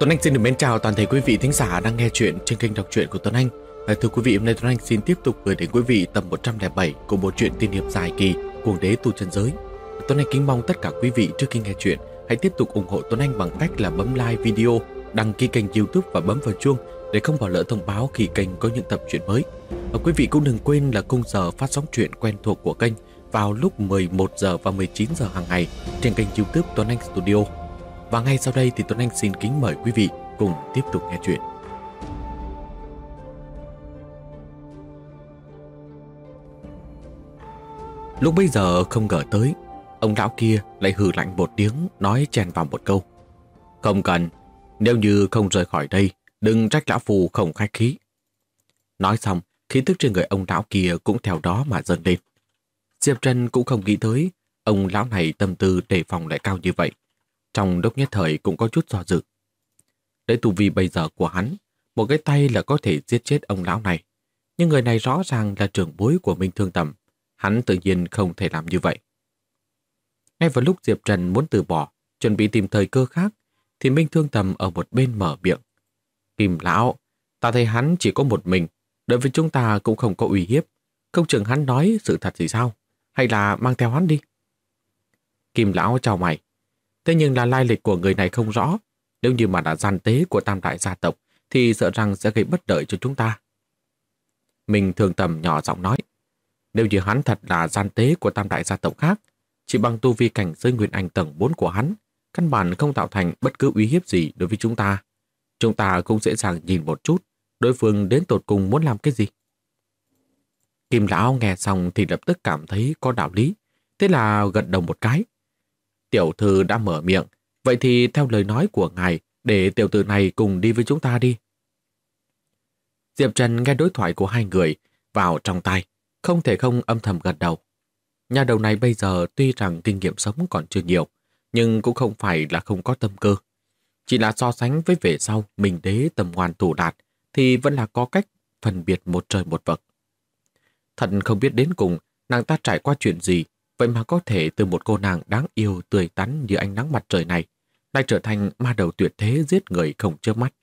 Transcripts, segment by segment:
Tuấn Anh xin được mến chào toàn thể quý vị thính giả đang nghe chuyện trên kênh đọc truyện của Tuấn Anh. Thưa quý vị, hôm nay Tuấn Anh xin tiếp tục gửi đến quý vị tập 107 của bộ truyện tiên hiệp dài kỳ Cuồng đế tu chân giới. Tuấn Anh kính mong tất cả quý vị trước khi nghe chuyện hãy tiếp tục ủng hộ Tuấn Anh bằng cách là bấm like video, đăng ký kênh YouTube và bấm vào chuông để không bỏ lỡ thông báo khi kênh có những tập truyện mới. Và quý vị cũng đừng quên là khung giờ phát sóng truyện quen thuộc của kênh vào lúc 11 giờ và 19 giờ hàng ngày trên kênh YouTube Tuấn Anh Studio. Và ngay sau đây thì Tuấn Anh xin kính mời quý vị cùng tiếp tục nghe chuyện. Lúc bấy giờ không ngờ tới, ông lão kia lại hừ lạnh một tiếng, nói chen vào một câu: "Không cần, nếu như không rời khỏi đây, đừng trách lão phù không khách khí." Nói xong, khí tức trên người ông lão kia cũng theo đó mà dâng lên. Diệp Trần cũng không nghĩ tới ông lão này tâm tư đề phòng lại cao như vậy, trong lúc nhất thời cũng có chút do dự. Lấy tu vi bây giờ của hắn, một cái tay là có thể giết chết ông lão này, nhưng người này rõ ràng là trưởng bối của Minh Thương Tầm, hắn tự nhiên không thể làm như vậy. Ngay vào lúc Diệp Trần muốn từ bỏ, chuẩn bị tìm thời cơ khác, thì Minh Thương Tầm ở một bên mở miệng: "Kim lão, ta thấy hắn chỉ có một mình, đối với chúng ta cũng không có uy hiếp, không chừng hắn nói sự thật gì sao, hay là mang theo hắn đi." Kim lão chào mày: "Thế nhưng là lai lịch của người này không rõ, nếu như mà là gian tế của Tam đại gia tộc thì sợ rằng sẽ gây bất lợi cho chúng ta." Minh Thương Tầm nhỏ giọng nói: "Nếu như hắn thật là gian tế của Tam đại gia tộc khác, chỉ bằng tu vi cảnh giới Nguyên Anh tầng 4 của hắn, căn bản không tạo thành bất cứ uy hiếp gì đối với chúng ta. Chúng ta cũng dễ dàng nhìn một chút đối phương đến tột cùng muốn làm cái gì." Kim lão nghe xong thì lập tức cảm thấy có đạo lý, thế là gật đầu một cái: "Tiểu thư đã mở miệng, vậy thì theo lời nói của ngài, để tiểu tử này cùng đi với chúng ta đi." Diệp Trần nghe đối thoại của hai người vào trong tai, không thể không âm thầm gật đầu. Nhà đầu này bây giờ tuy rằng kinh nghiệm sống còn chưa nhiều, nhưng cũng không phải là không có tâm cơ. Chỉ là so sánh với về sau Minh đế tầm ngoan thủ đạt thì vẫn là có cách phân biệt một trời một vực. Thật không biết đến cùng nàng ta trải qua chuyện gì, vậy mà có thể từ một cô nàng đáng yêu tươi tắn như ánh nắng mặt trời này lại trở thành ma đầu tuyệt thế giết người không chớp mắt.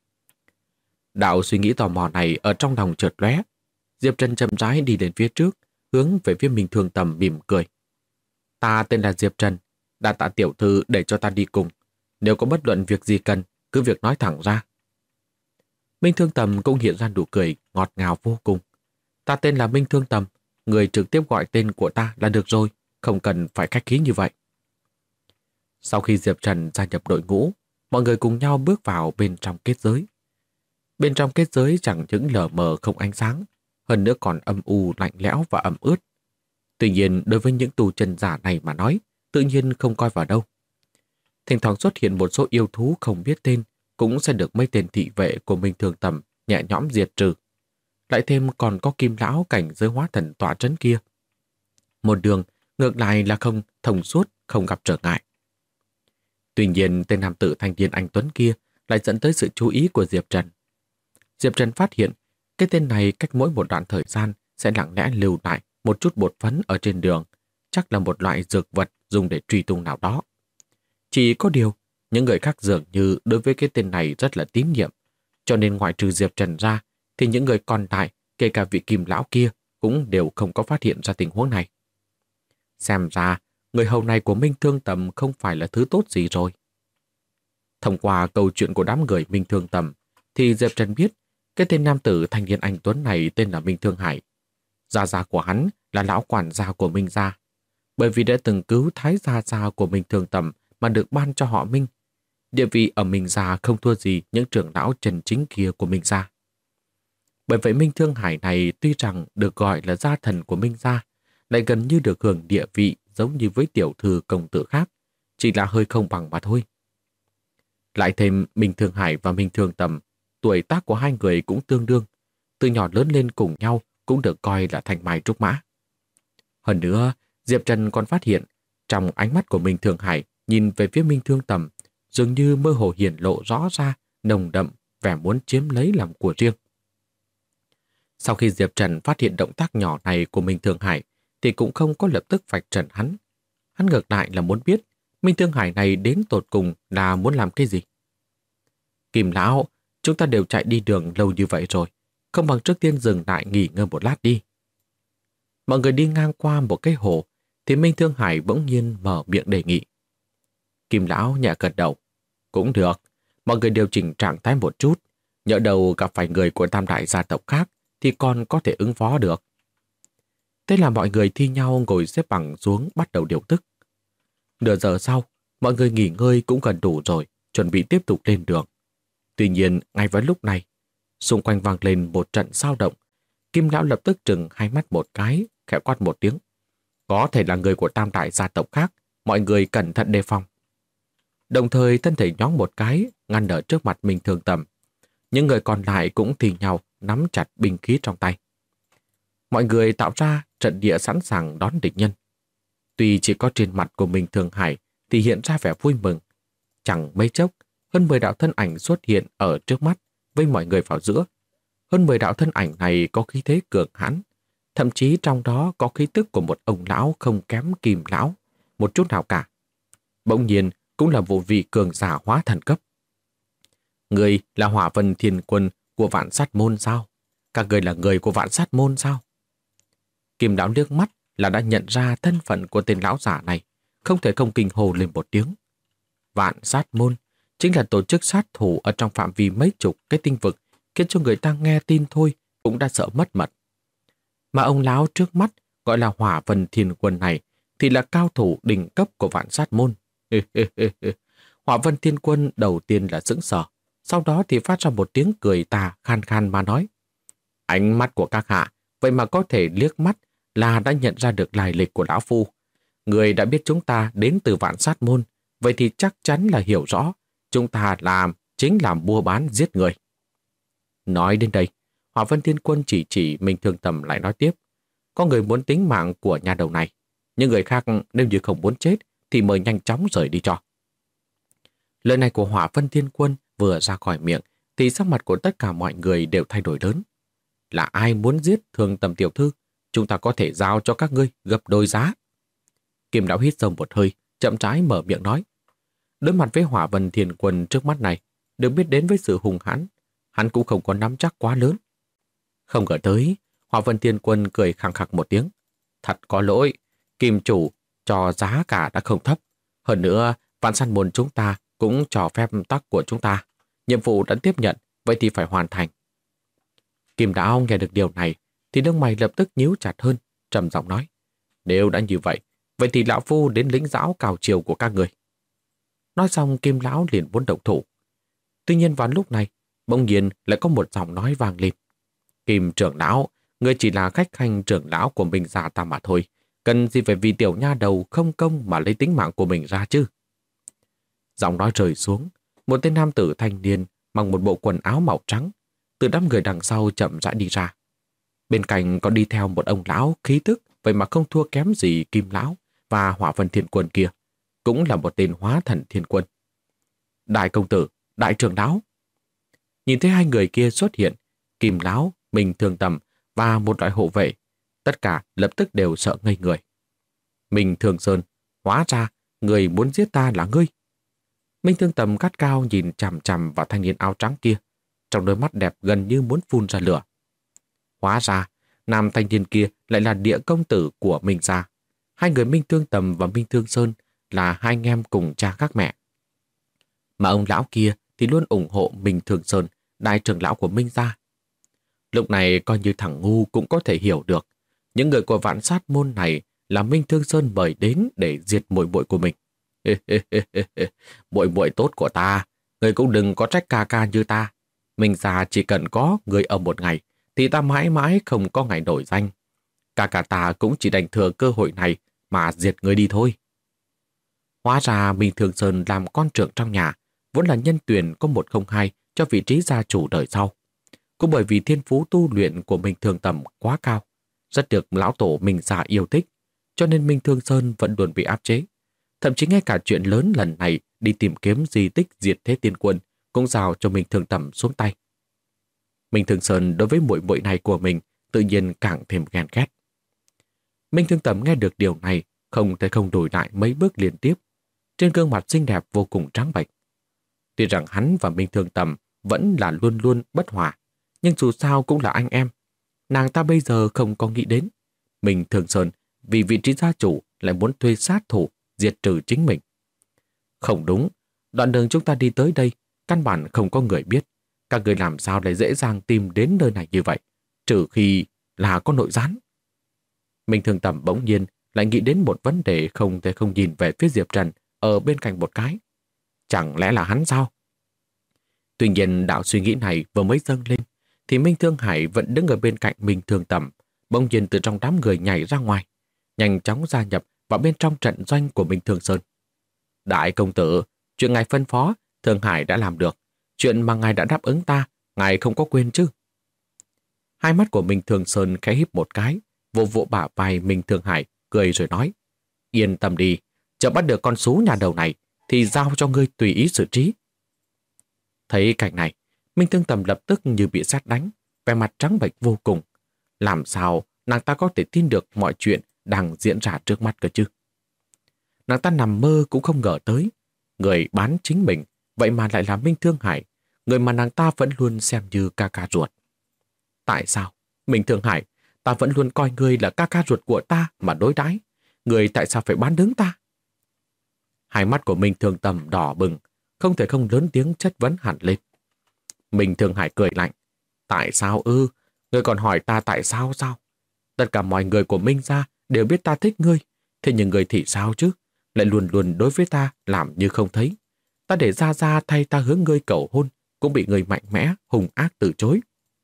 Đạo suy nghĩ tò mò này ở trong lòng chợt lóe. Diệp Trần chậm rãi đi lên phía trước, hướng về phía Minh Thương Tầm mỉm cười: "Ta tên là Diệp Trần, đa tạ tiểu thư để cho ta đi cùng. Nếu có bất luận việc gì cần, cứ việc nói thẳng ra." Minh Thương Tầm cũng hiện ra nụ cười ngọt ngào vô cùng: "Ta tên là Minh Thương Tầm, người trực tiếp gọi tên của ta là được rồi, không cần phải khách khí như vậy." Sau khi Diệp Trần gia nhập đội ngũ, mọi người cùng nhau bước vào bên trong kết giới. Bên trong kết giới chẳng những lờ mờ không ánh sáng, hơn nữa còn âm u lạnh lẽo và ẩm ướt. Tuy nhiên đối với những tu chân giả này mà nói, tự nhiên không coi vào đâu. Thỉnh thoảng xuất hiện một số yêu thú không biết tên, cũng sẽ được mấy tên thị vệ của Minh Thương Tầm nhẹ nhõm diệt trừ. Lại thêm còn có Kim lão cảnh giới hóa thần tọa trấn kia. Một đường ngược lại là không thông suốt, không gặp trở ngại. Tuy nhiên tên nam tử thanh niên anh tuấn kia lại dẫn tới sự chú ý của Diệp Trần. Diệp Trần phát hiện cái tên này cách mỗi một đoạn thời gian sẽ lặng lẽ lưu lại một chút bột phấn ở trên đường, chắc là một loại dược vật dùng để truy tung nào đó. Chỉ có điều, những người khác dường như đối với cái tên này rất là tín nhiệm, cho nên ngoại trừ Diệp Trần ra, thì những người còn lại, kể cả vị Kim lão kia, cũng đều không có phát hiện ra tình huống này. Xem ra, người hầu này của Minh Thương Tầm không phải là thứ tốt gì rồi. Thông qua câu chuyện của đám người Minh Thương Tầm, thì Diệp Trần biết cái tên nam tử thanh niên anh tuấn này tên là Minh Thương Hải. Gia gia của hắn là lão quản gia của Minh gia, bởi vì đã từng cứu thái gia của Minh Thương Tầm mà được ban cho họ Minh. Địa vị ở Minh gia không thua gì những trưởng lão chân chính kia của Minh gia. Bởi vậy Minh Thương Hải này tuy rằng được gọi là gia thần của Minh gia, lại gần như được hưởng địa vị giống như với tiểu thư công tử khác, chỉ là hơi không bằng mà thôi. Lại thêm Minh Thương Hải và Minh Thương Tầm, tuổi tác của hai người cũng tương đương, từ nhỏ lớn lên cùng nhau cũng được coi là thành mai trúc mã. Hơn nữa, Diệp Trần còn phát hiện, trong ánh mắt của Minh Thương Hải nhìn về phía Minh Thương Tầm, dường như mơ hồ hiển lộ rõ ra nồng đậm vẻ muốn chiếm lấy làm của riêng. Sau khi Diệp Trần phát hiện động tác nhỏ này của Minh Thương Hải, thì cũng không có lập tức vạch trần hắn. Hắn ngược lại là muốn biết Minh Thương Hải này đến tột cùng là muốn làm cái gì. Kim lão, chúng ta đều chạy đi đường lâu như vậy rồi, không bằng trước tiên dừng lại nghỉ ngơi một lát đi. Mọi người đi ngang qua một cái hồ, thì Minh Thương Hải bỗng nhiên mở miệng đề nghị. Kim lão nhẹ gật đầu. Cũng được, mọi người điều chỉnh trạng thái một chút, nhỡ đầu gặp phải người của tam đại gia tộc khác thì còn có thể ứng phó được. Thế là mọi người thi nhau ngồi xếp bằng xuống bắt đầu điều tức. Nửa giờ sau, mọi người nghỉ ngơi cũng gần đủ rồi, chuẩn bị tiếp tục lên đường. Tuy nhiên, ngay vào lúc này, xung quanh vang lên một trận xao động. Kim lão lập tức trừng hai mắt một cái, khẽ quát một tiếng. Có thể là người của tam đại gia tộc khác, mọi người cẩn thận đề phòng. Đồng thời thân thể nhón một cái, ngăn ở trước mặt Minh Thương Tầm. Những người còn lại cũng thì nhau nắm chặt binh khí trong tay. Mọi người tạo ra trận địa sẵn sàng đón địch nhân. Tuy chỉ có trên mặt của Minh Thương Hải thì hiện ra vẻ vui mừng. Chẳng mấy chốc, hơn 10 đạo thân ảnh xuất hiện ở trước mắt với mọi người vào giữa. Hơn 10 đạo thân ảnh này có khí thế cường hãn, thậm chí trong đó có khí tức của một ông lão không kém Kim lão, một chút nào cả. Bỗng nhiên cũng là một vị cường giả hóa thần cấp. Người là Hỏa Vân Thiên Quân của Vạn Sát Môn sao? Các người là người của Vạn Sát Môn sao? Kim lão liếc mắt là đã nhận ra thân phận của tên lão giả này, không thể không kinh hồ lên một tiếng. Vạn Sát Môn chính là tổ chức sát thủ ở trong phạm vi mấy chục cái tinh vực, khiến cho người ta nghe tin thôi cũng đã sợ mất mật. Mà ông lão trước mắt gọi là Hỏa Vân Thiên Quân này thì là cao thủ đỉnh cấp của Vạn Sát Môn. Hỏa Vân Thiên Quân đầu tiên là sững sờ, sau đó thì phát ra một tiếng cười tà khan khan mà nói. Ánh mắt của các hạ, vậy mà có thể liếc mắt là đã nhận ra được lai lịch của lão phu. Người đã biết chúng ta đến từ Vạn Sát Môn, vậy thì chắc chắn là hiểu rõ chúng ta chính là mua bán giết người. Nói đến đây, Hỏa Vân Thiên Quân chỉ Minh Thương Tầm lại nói tiếp. Có người muốn tính mạng của nhà đầu này, nhưng người khác nếu như không muốn chết thì mời nhanh chóng rời đi cho. Lời này của Hỏa Vân Thiên Quân vừa ra khỏi miệng thì sắc mặt của tất cả mọi người đều thay đổi lớn. Là ai muốn giết Thương Tầm tiểu thư, chúng ta có thể giao cho các ngươi gấp đôi giá. Kim lão hít sâu một hơi, chậm rãi mở miệng nói. Đối mặt với Hỏa Vân Thiên Quân trước mắt này, được biết đến với sự hung hãn, hắn cũng không có nắm chắc quá lớn. Không ngờ tới, Hỏa Vân Thiên Quân cười khăng khặc một tiếng. Thật có lỗi, Kim chủ cho giá cả đã không thấp. Hơn nữa, Vạn Sát Môn chúng ta cũng cho phép tắc của chúng ta. Nhiệm vụ đã tiếp nhận, vậy thì phải hoàn thành. Kim lão nghe được điều này, thì lông mày lập tức nhíu chặt hơn, trầm giọng nói. Nếu đã như vậy, vậy thì lão phu đến lĩnh giáo cào chiều của các người. Nói xong Kim lão liền muốn động thủ. Tuy nhiên vào lúc này, bỗng nhiên lại có một giọng nói vang lên. Kim trưởng lão, ngươi chỉ là khách khanh trưởng lão của mình già ta mà thôi. Cần gì phải vì tiểu nha đầu không công mà lấy tính mạng của mình ra chứ? Giọng nói rơi xuống, một tên nam tử thanh niên mặc một bộ quần áo màu trắng, từ đám người đằng sau chậm rãi đi ra. Bên cạnh có đi theo một ông lão khí tức, vậy mà không thua kém gì Kim lão và Hỏa Vân Thiên Quân kia, cũng là một tên hóa thần thiên quân. Đại công tử, đại trưởng lão. Nhìn thấy hai người kia xuất hiện, Kim lão, Minh Thương Tầm và một đội hộ vệ, tất cả lập tức đều sợ ngây người. Minh Thương Sơn, hóa ra người muốn giết ta là ngươi. Minh Thương Tầm gắt cao nhìn chằm chằm vào thanh niên áo trắng kia, trong đôi mắt đẹp gần như muốn phun ra lửa. Hóa ra, nam thanh niên kia lại là địa công tử của Minh gia. Hai người Minh Thương Tầm và Minh Thương Sơn là hai anh em cùng cha khác mẹ. Mà ông lão kia thì luôn ủng hộ Minh Thương Sơn, đại trưởng lão của Minh gia. Lúc này coi như thằng ngu cũng có thể hiểu được, những người của Vạn Sát Môn này là Minh Thương Sơn mời đến để diệt muội muội của mình. Muội muội tốt của ta, người cũng đừng có trách ca ca như ta. Minh gia chỉ cần có người ở một ngày thì ta mãi mãi không có ngày nổi danh. Ca ca ta cũng chỉ đành thừa cơ hội này mà diệt người đi thôi. Hóa ra Minh Thương Sơn làm con trưởng trong nhà, vốn là nhân tuyển có 102 cho vị trí gia chủ đời sau. Cũng bởi vì thiên phú tu luyện của Minh Thương Tầm quá cao, rất được lão tổ Minh gia yêu thích, cho nên Minh Thương Sơn vẫn luôn bị áp chế. Thậm chí ngay cả chuyện lớn lần này đi tìm kiếm di tích diệt thế tiên quân cũng giao cho Minh Thương Tầm xuống tay. Minh Thương Sơn đối với muội muội này của mình tự nhiên càng thêm ghen ghét. Minh Thương Tầm nghe được điều này, không thể không lùi lại mấy bước liên tiếp. Trên gương mặt xinh đẹp vô cùng trắng bệch. Tuy rằng hắn và Minh Thương Tầm vẫn là luôn luôn bất hòa, nhưng dù sao cũng là anh em. Nàng ta bây giờ không có nghĩ đến Minh Thương Sơn vì vị trí gia chủ lại muốn thuê sát thủ diệt trừ chính mình. Không đúng, đoạn đường chúng ta đi tới đây căn bản không có người biết. Các người làm sao lại dễ dàng tìm đến nơi này như vậy, trừ khi là có nội gián. Minh Thương Tầm bỗng nhiên lại nghĩ đến một vấn đề không thể không nhìn về phía Diệp Trần ở bên cạnh một cái. Chẳng lẽ là hắn sao? Tuy nhiên đạo suy nghĩ này vừa mới dâng lên thì Minh Thương Hải vẫn đứng ở bên cạnh Minh Thương Tầm, bỗng nhiên từ trong đám người nhảy ra ngoài, nhanh chóng gia nhập vào bên trong trận doanh của Minh Thương Sơn. Đại công tử, chuyện ngài phân phó, Thương Hải đã làm được. Chuyện mà ngài đã đáp ứng ta, ngài không có quên chứ? Hai mắt của Minh Thương Sơn khẽ híp một cái, vỗ vỗ bả vai Minh Thương Hải, cười rồi nói: Yên tâm đi, chờ bắt được con sú nhà đầu này thì giao cho ngươi tùy ý xử trí. Thấy cảnh này, Minh Thương Tầm lập tức như bị sét đánh, vẻ mặt trắng bệch vô cùng. Làm sao nàng ta có thể tin được mọi chuyện đang diễn ra trước mắt cơ chứ? Nàng ta nằm mơ cũng không ngờ tới, người bán chính mình vậy mà lại là Minh Thương Hải, người mà nàng ta vẫn luôn xem như ca ca ruột. Tại sao? Minh Thương Hải, ta vẫn luôn coi ngươi là ca ca ruột của ta mà đối đãi. Ngươi tại sao phải bán đứng ta? Hai mắt của Minh Thương Tầm đỏ bừng, không thể không lớn tiếng chất vấn hẳn lên. Minh Thương Hải cười lạnh. Tại sao ư? Ngươi còn hỏi ta tại sao sao? Tất cả mọi người của Minh gia đều biết ta thích ngươi. Thế nhưng ngươi thì sao chứ? Lại luôn luôn đối với ta làm như không thấy. Ta để Gia Gia thay ta hướng ngươi cầu hôn, cũng bị ngươi mạnh mẽ, hung ác từ chối.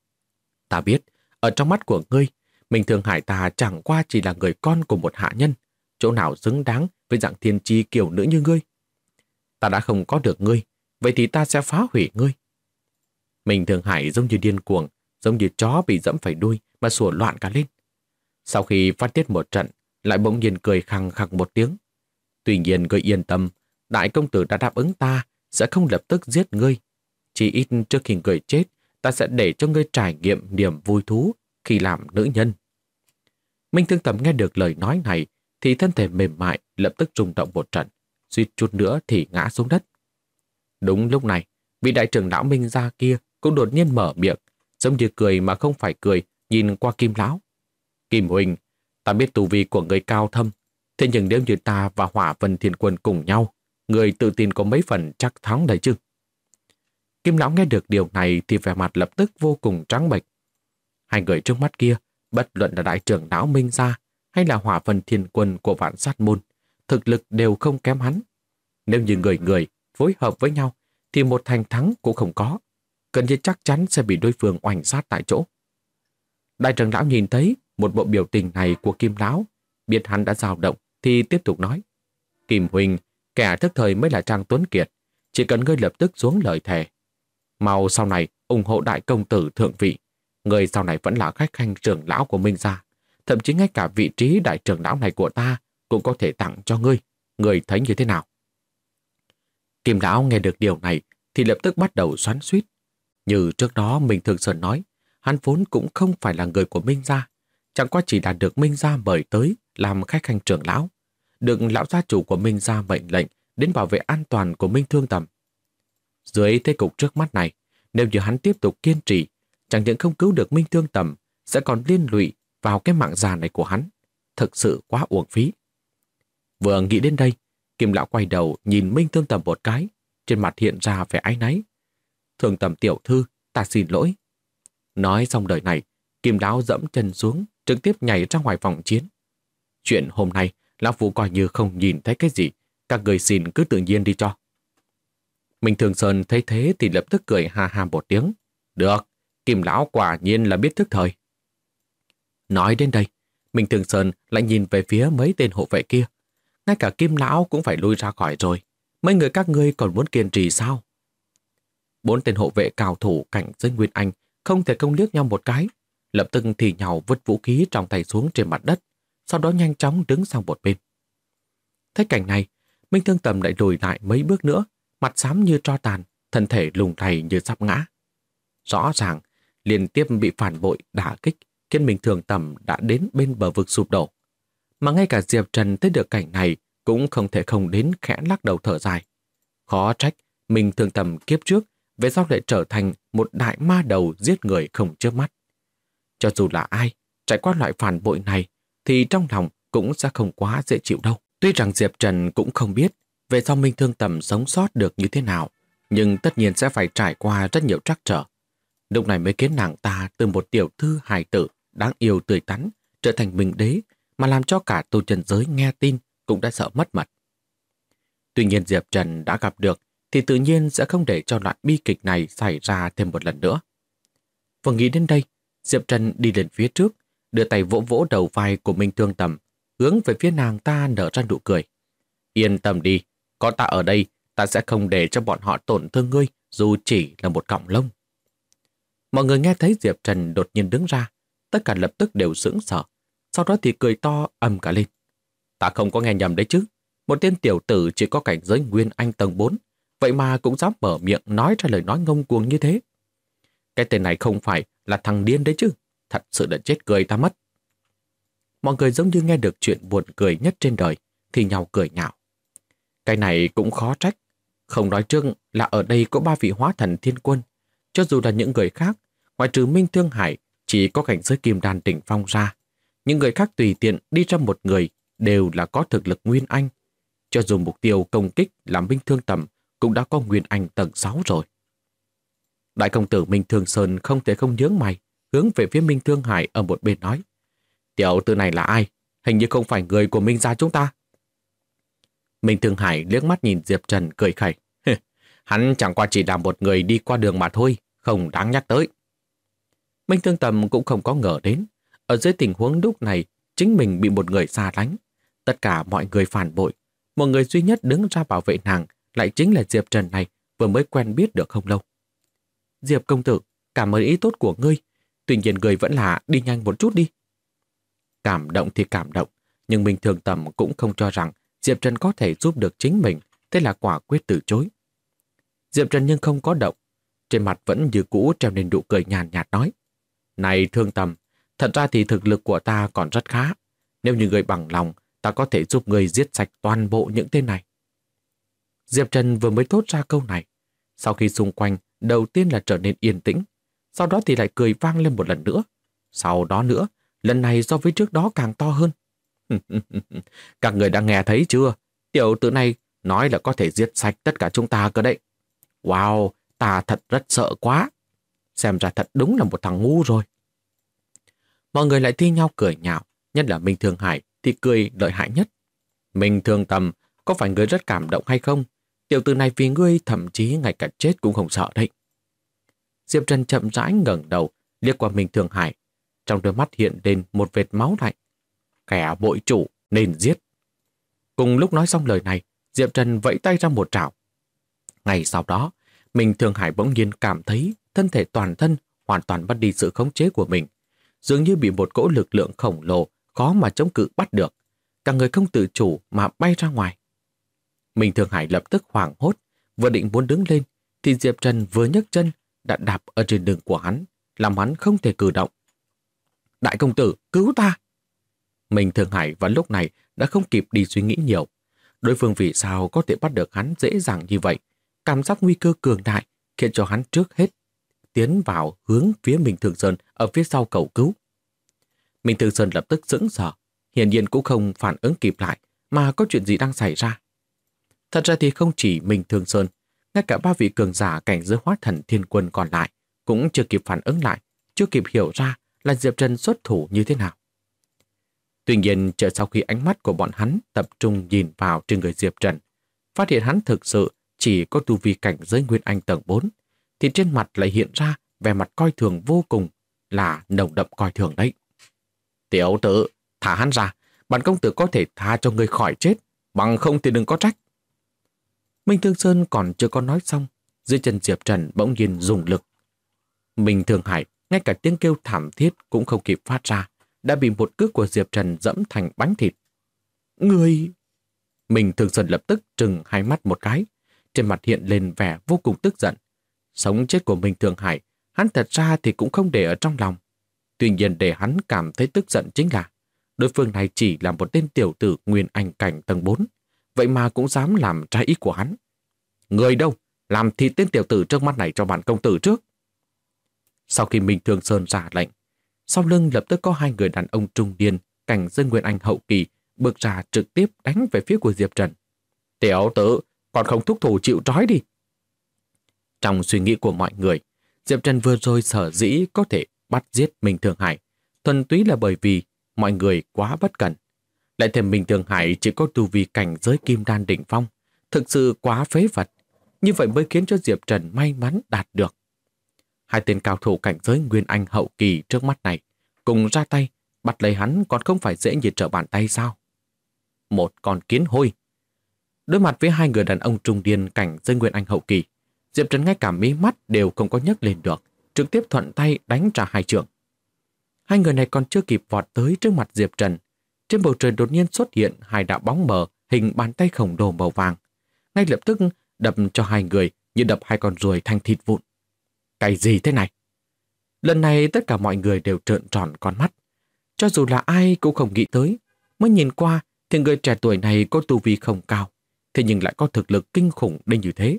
Ta biết, ở trong mắt của ngươi, Minh Thương Hải ta chẳng qua chỉ là người con của một hạ nhân, chỗ nào xứng đáng với dạng thiên chi kiều nữ như ngươi. Ta đã không có được ngươi, vậy thì ta sẽ phá hủy ngươi. Minh Thương Hải giống như điên cuồng, giống như chó bị dẫm phải đuôi mà sủa loạn cả lên. Sau khi phát tiết một trận, lại bỗng nhiên cười khằng khặc một tiếng. Tuy nhiên ngươi yên tâm, đại công tử đã đáp ứng ta sẽ không lập tức giết ngươi. Chỉ ít trước khi ngươi chết, ta sẽ để cho ngươi trải nghiệm niềm vui thú khi làm nữ nhân. Minh Thương Tầm nghe được lời nói này thì thân thể mềm mại lập tức rung động một trận, suýt chút nữa thì ngã xuống đất. Đúng lúc này, vị đại trưởng lão Minh gia kia cũng đột nhiên mở miệng, giống như cười mà không phải cười, nhìn qua Kim lão. Kim huynh, ta biết tu vi của người cao thâm, thế nhưng nếu như ta và Hỏa Vân Thiên Quân cùng nhau, người tự tin có mấy phần chắc thắng đấy chứ? Kim lão nghe được điều này thì vẻ mặt lập tức vô cùng trắng bệch. Hai người trước mắt kia, bất luận là đại trưởng lão Minh gia hay là Hỏa Vân Thiên Quân của Vạn Sát Môn, thực lực đều không kém hắn. Nếu như người người phối hợp với nhau thì một thành thắng cũng không có, gần như chắc chắn sẽ bị đối phương oanh sát tại chỗ. Đại trưởng lão nhìn thấy một bộ biểu tình này của Kim lão, biết hắn đã dao động thì tiếp tục nói: Kim huynh, kẻ thức thời mới là Trang Tuấn Kiệt, chỉ cần ngươi lập tức xuống lời thề. Mau sau này ủng hộ đại công tử thượng vị, người sau này vẫn là khách khanh trưởng lão của Minh gia, thậm chí ngay cả vị trí đại trưởng lão này của ta cũng có thể tặng cho ngươi. Ngươi thấy như thế nào? Kim lão nghe được điều này thì lập tức bắt đầu xoắn xuýt. Như trước đó Minh Thương Sơn nói, hắn vốn cũng không phải là người của Minh gia, chẳng qua chỉ là được Minh gia mời tới làm khách khanh trưởng lão, được lão gia chủ của Minh gia mệnh lệnh đến bảo vệ an toàn của Minh Thương Tầm. Dưới thế cục trước mắt này, nếu như hắn tiếp tục kiên trì, chẳng những không cứu được Minh Thương Tầm, sẽ còn liên lụy vào cái mạng già này của hắn. Thực sự quá uổng phí. Vừa nghĩ đến đây, Kim lão quay đầu nhìn Minh Thương Tầm một cái, trên mặt hiện ra vẻ áy náy. Thương Tầm tiểu thư, ta xin lỗi. Nói xong đời này, Kim lão dẫm chân xuống, trực tiếp nhảy ra ngoài vòng chiến. Chuyện hôm nay, lão phu coi như không nhìn thấy cái gì, các người xin cứ tự nhiên đi cho. Minh Thương Sơn thấy thế thì lập tức cười ha ha một tiếng. Được, Kim lão quả nhiên là biết thức thời. Nói đến đây, Minh Thương Sơn lại nhìn về phía mấy tên hộ vệ kia. Ngay cả Kim lão cũng phải lui ra khỏi rồi. Mấy người các ngươi còn muốn kiên trì sao? 4 tên hộ vệ cao thủ cảnh giới Nguyên Anh không thể không liếc nhau một cái, lập tức thì nhào vứt vũ khí trong tay xuống trên mặt đất, sau đó nhanh chóng đứng sang một bên. Thấy cảnh này, Minh Thương Tầm lại lùi lại mấy bước nữa, mặt xám như tro tàn, thân thể lùng lầy như sắp ngã. Rõ ràng, liên tiếp bị phản bội đả kích, khiến Minh Thương Tầm đã đến bên bờ vực sụp đổ. Mà ngay cả Diệp Trần thấy được cảnh này cũng không thể không đến khẽ lắc đầu thở dài. Khó trách Minh Thương Tầm kiếp trước về sau lại trở thành một đại ma đầu giết người không chớp mắt. Cho dù là ai trải qua loại phản bội này thì trong lòng cũng sẽ không quá dễ chịu đâu. Tuy rằng Diệp Trần cũng không biết về sau Minh Thương Tầm sống sót được như thế nào, nhưng tất nhiên sẽ phải trải qua rất nhiều trắc trở. Lúc này mới khiến nàng ta từ một tiểu thư hài tử đáng yêu tươi tắn trở thành minh đế, mà làm cho cả tu chân giới nghe tin cũng đã sợ mất mật. Tuy nhiên Diệp Trần đã gặp được thì tự nhiên sẽ không để cho loại bi kịch này xảy ra thêm một lần nữa. Vừa nghĩ đến đây, Diệp Trần đi lên phía trước, đưa tay vỗ vỗ đầu vai của Minh Thương Tầm, hướng về phía nàng ta nở ra nụ cười. Yên tâm đi, có ta ở đây, ta sẽ không để cho bọn họ tổn thương ngươi, dù chỉ là một cọng lông. Mọi người nghe thấy Diệp Trần đột nhiên đứng ra, tất cả lập tức đều sững sờ, sau đó thì cười to ầm cả lên. Ta không có nghe nhầm đấy chứ, một tên tiểu tử chỉ có cảnh giới Nguyên Anh tầng 4, vậy mà cũng dám mở miệng nói ra lời nói ngông cuồng như thế. Cái tên này không phải là thằng điên đấy chứ, thật sự đã chết cười ta mất. Mọi người giống như nghe được chuyện buồn cười nhất trên đời, thì nhau cười nhạo. Cái này cũng khó trách, không nói trước là ở đây có 3 vị hóa thần thiên quân, cho dù là những người khác, ngoại trừ Minh Thương Hải chỉ có cảnh giới kim đan đỉnh phong ra, những người khác tùy tiện đi ra một người đều là có thực lực Nguyên Anh. Cho dù mục tiêu công kích là Minh Thương Tầm cũng đã có Nguyên Anh tầng 6 rồi. Đại công tử Minh Thương Sơn không thể không nhướng mày, hướng về phía Minh Thương Hải ở một bên nói. Tiểu tử này là ai? Hình như không phải người của Minh gia chúng ta. Minh Thương Hải liếc mắt nhìn Diệp Trần cười khẩy. Hắn chẳng qua chỉ là một người đi qua đường mà thôi, không đáng nhắc tới. Minh Thương Tầm cũng không có ngờ đến, ở dưới tình huống lúc này, chính mình bị một người xa lánh. Tất cả mọi người phản bội, một người duy nhất đứng ra bảo vệ nàng lại chính là Diệp Trần này vừa mới quen biết được không lâu. Diệp công tử, cảm ơn ý tốt của ngươi, tuy nhiên ngươi vẫn là đi nhanh một chút đi. Cảm động thì cảm động, nhưng Minh Thương Tầm cũng không cho rằng Diệp Trần có thể giúp được chính mình, thế là quả quyết từ chối. Diệp Trần nhưng không có động, trên mặt vẫn như cũ treo lên nụ cười nhàn nhạt nói. Này Thương Tầm, thật ra thì thực lực của ta còn rất khá. Nếu như người bằng lòng, ta có thể giúp người giết sạch toàn bộ những tên này. Diệp Trần vừa mới thốt ra câu này, sau khi xung quanh đầu tiên là trở nên yên tĩnh, sau đó thì lại cười vang lên một lần nữa. Sau đó nữa, lần này so với trước đó càng to hơn. Các người đã nghe thấy chưa? Tiểu tử này nói là có thể giết sạch tất cả chúng ta cơ đấy. Wow, ta thật rất sợ quá. Xem ra thật đúng là một thằng ngu rồi. Mọi người lại thi nhau cười nhạo, nhất là Minh Thương Hải thì cười lợi hại nhất. Minh Thương Tầm, có phải ngươi rất cảm động hay không? Tiểu tử này vì ngươi thậm chí ngay cả chết cũng không sợ đấy. Diệp Trần chậm rãi ngẩng đầu, liếc qua Minh Thương Hải. Trong đôi mắt hiện lên một vệt máu lạnh. Kẻ bội chủ nên giết. Cùng lúc nói xong lời này, Diệp Trần vẫy tay ra một trảo. Ngay sau đó, Minh Thương Hải bỗng nhiên cảm thấy thân thể toàn thân hoàn toàn mất đi sự khống chế của mình. Dường như bị một cỗ lực lượng khổng lồ khó mà chống cự bắt được. Cả người không tự chủ mà bay ra ngoài. Minh Thương Hải lập tức hoảng hốt, vừa định muốn đứng lên, thì Diệp Trần vừa nhấc chân đã đạp ở trên lưng của hắn, làm hắn không thể cử động. Đại công tử, cứu ta! Minh Thương Hải vào lúc này đã không kịp đi suy nghĩ nhiều. Đối phương vì sao có thể bắt được hắn dễ dàng như vậy? Cảm giác nguy cơ cường đại khiến cho hắn trước hết tiến vào hướng phía Minh Thương Sơn ở phía sau cầu cứu. Minh Thương Sơn lập tức sững sờ, hiển nhiên cũng không phản ứng kịp lại mà có chuyện gì đang xảy ra. Thật ra thì không chỉ Minh Thương Sơn, ngay cả 3 vị cường giả cảnh giới hóa thần thiên quân còn lại cũng chưa kịp phản ứng lại, chưa kịp hiểu ra là Diệp Trần xuất thủ như thế nào. Tuy nhiên, chờ sau khi ánh mắt của bọn hắn tập trung nhìn vào trên người Diệp Trần, phát hiện hắn thực sự chỉ có tu vi cảnh giới Nguyên Anh tầng 4, thì trên mặt lại hiện ra vẻ mặt coi thường vô cùng, là nồng đậm coi thường đấy. Tiểu tử, thả hắn ra, bản công tử có thể tha cho người khỏi chết, bằng không thì đừng có trách. Minh Thương Sơn còn chưa có nói xong, dưới chân Diệp Trần bỗng nhiên dùng lực. Minh Thương Hải, ngay cả tiếng kêu thảm thiết cũng không kịp phát ra, đã bị một cước của Diệp Trần dẫm thành bánh thịt. Người... Minh Thương Sơn lập tức trừng hai mắt một cái, trên mặt hiện lên vẻ vô cùng tức giận. Sống chết của Minh Thương Hải, hắn thật ra thì cũng không để ở trong lòng. Tuy nhiên để hắn cảm thấy tức giận chính là đối phương này chỉ là một tên tiểu tử Nguyên Anh cảnh tầng 4, vậy mà cũng dám làm trái ý của hắn. Người đâu? làm thịt tên tiểu tử trước mắt này cho bản công tử trước. Sau khi Minh Thương Sơn ra lệnh, sau lưng lập tức có hai người đàn ông trung niên, cảnh giới Nguyên Anh hậu kỳ, bước ra trực tiếp đánh về phía của Diệp Trần. Tiểu tử, còn không thúc thủ chịu trói đi. Trong suy nghĩ của mọi người, Diệp Trần vừa rồi sở dĩ có thể bắt giết Minh Thương Hải, thuần túy là bởi vì mọi người quá bất cẩn. Lại thêm Minh Thương Hải chỉ có tu vi cảnh giới kim đan đỉnh phong, thực sự quá phế vật. Như vậy mới khiến cho Diệp Trần may mắn đạt được. Hai tên cao thủ cảnh giới Nguyên Anh hậu kỳ trước mắt này cùng ra tay, bắt lấy hắn còn không phải dễ như trở bàn tay sao? Một con kiến hôi. Đối mặt với hai người đàn ông trung niên cảnh giới Nguyên Anh hậu kỳ, Diệp Trần ngay cả mí mắt đều không có nhấc lên được, trực tiếp thuận tay đánh trả hai trường. Hai người này còn chưa kịp vọt tới trước mặt Diệp Trần. Trên bầu trời đột nhiên xuất hiện hai đạo bóng mờ hình bàn tay khổng lồ màu vàng. Ngay lập tức đập cho hai người như đập hai con ruồi thành thịt vụn. Cái gì thế này? Lần này tất cả mọi người đều trợn tròn con mắt. Cho dù là ai cũng không nghĩ tới. Mới nhìn qua thì người trẻ tuổi này có tu vi không cao, thế nhưng lại có thực lực kinh khủng đến như thế.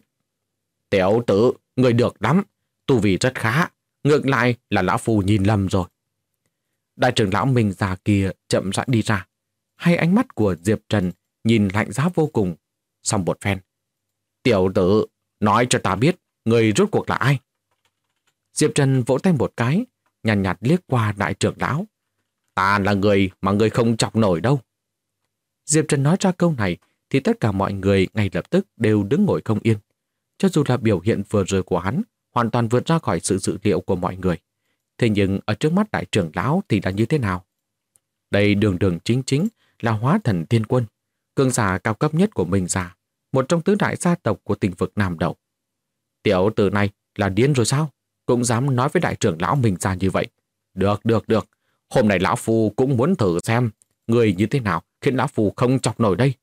Tiểu tử, người được lắm. Tu vi rất khá. Ngược lại là lão phu nhìn lầm rồi. Đại trưởng lão Minh già kia chậm rãi đi ra. Hai ánh mắt của Diệp Trần nhìn lạnh giá vô cùng. Xong một phen. Tiểu tử, nói cho ta biết, người rốt cuộc là ai? Diệp Trần vỗ tay một cái, nhàn nhạt liếc qua đại trưởng lão. Ta là người mà người không chọc nổi đâu. Diệp Trần nói ra câu này thì tất cả mọi người ngay lập tức đều đứng ngồi không yên. Cho dù là biểu hiện vừa rồi của hắn hoàn toàn vượt ra khỏi sự dự liệu của mọi người. Thế nhưng ở trước mắt đại trưởng lão thì là như thế nào? Đây đường đường chính chính là Hóa Thần Thiên Quân, cường giả cao cấp nhất của Minh gia, một trong tứ đại gia tộc của tỉnh vực Nam Đậu. Tiểu tử này là điên rồi sao? Cũng dám nói với đại trưởng lão Minh gia như vậy. Được. Hôm nay lão phu cũng muốn thử xem người như thế nào khiến lão phu không chọc nổi đây.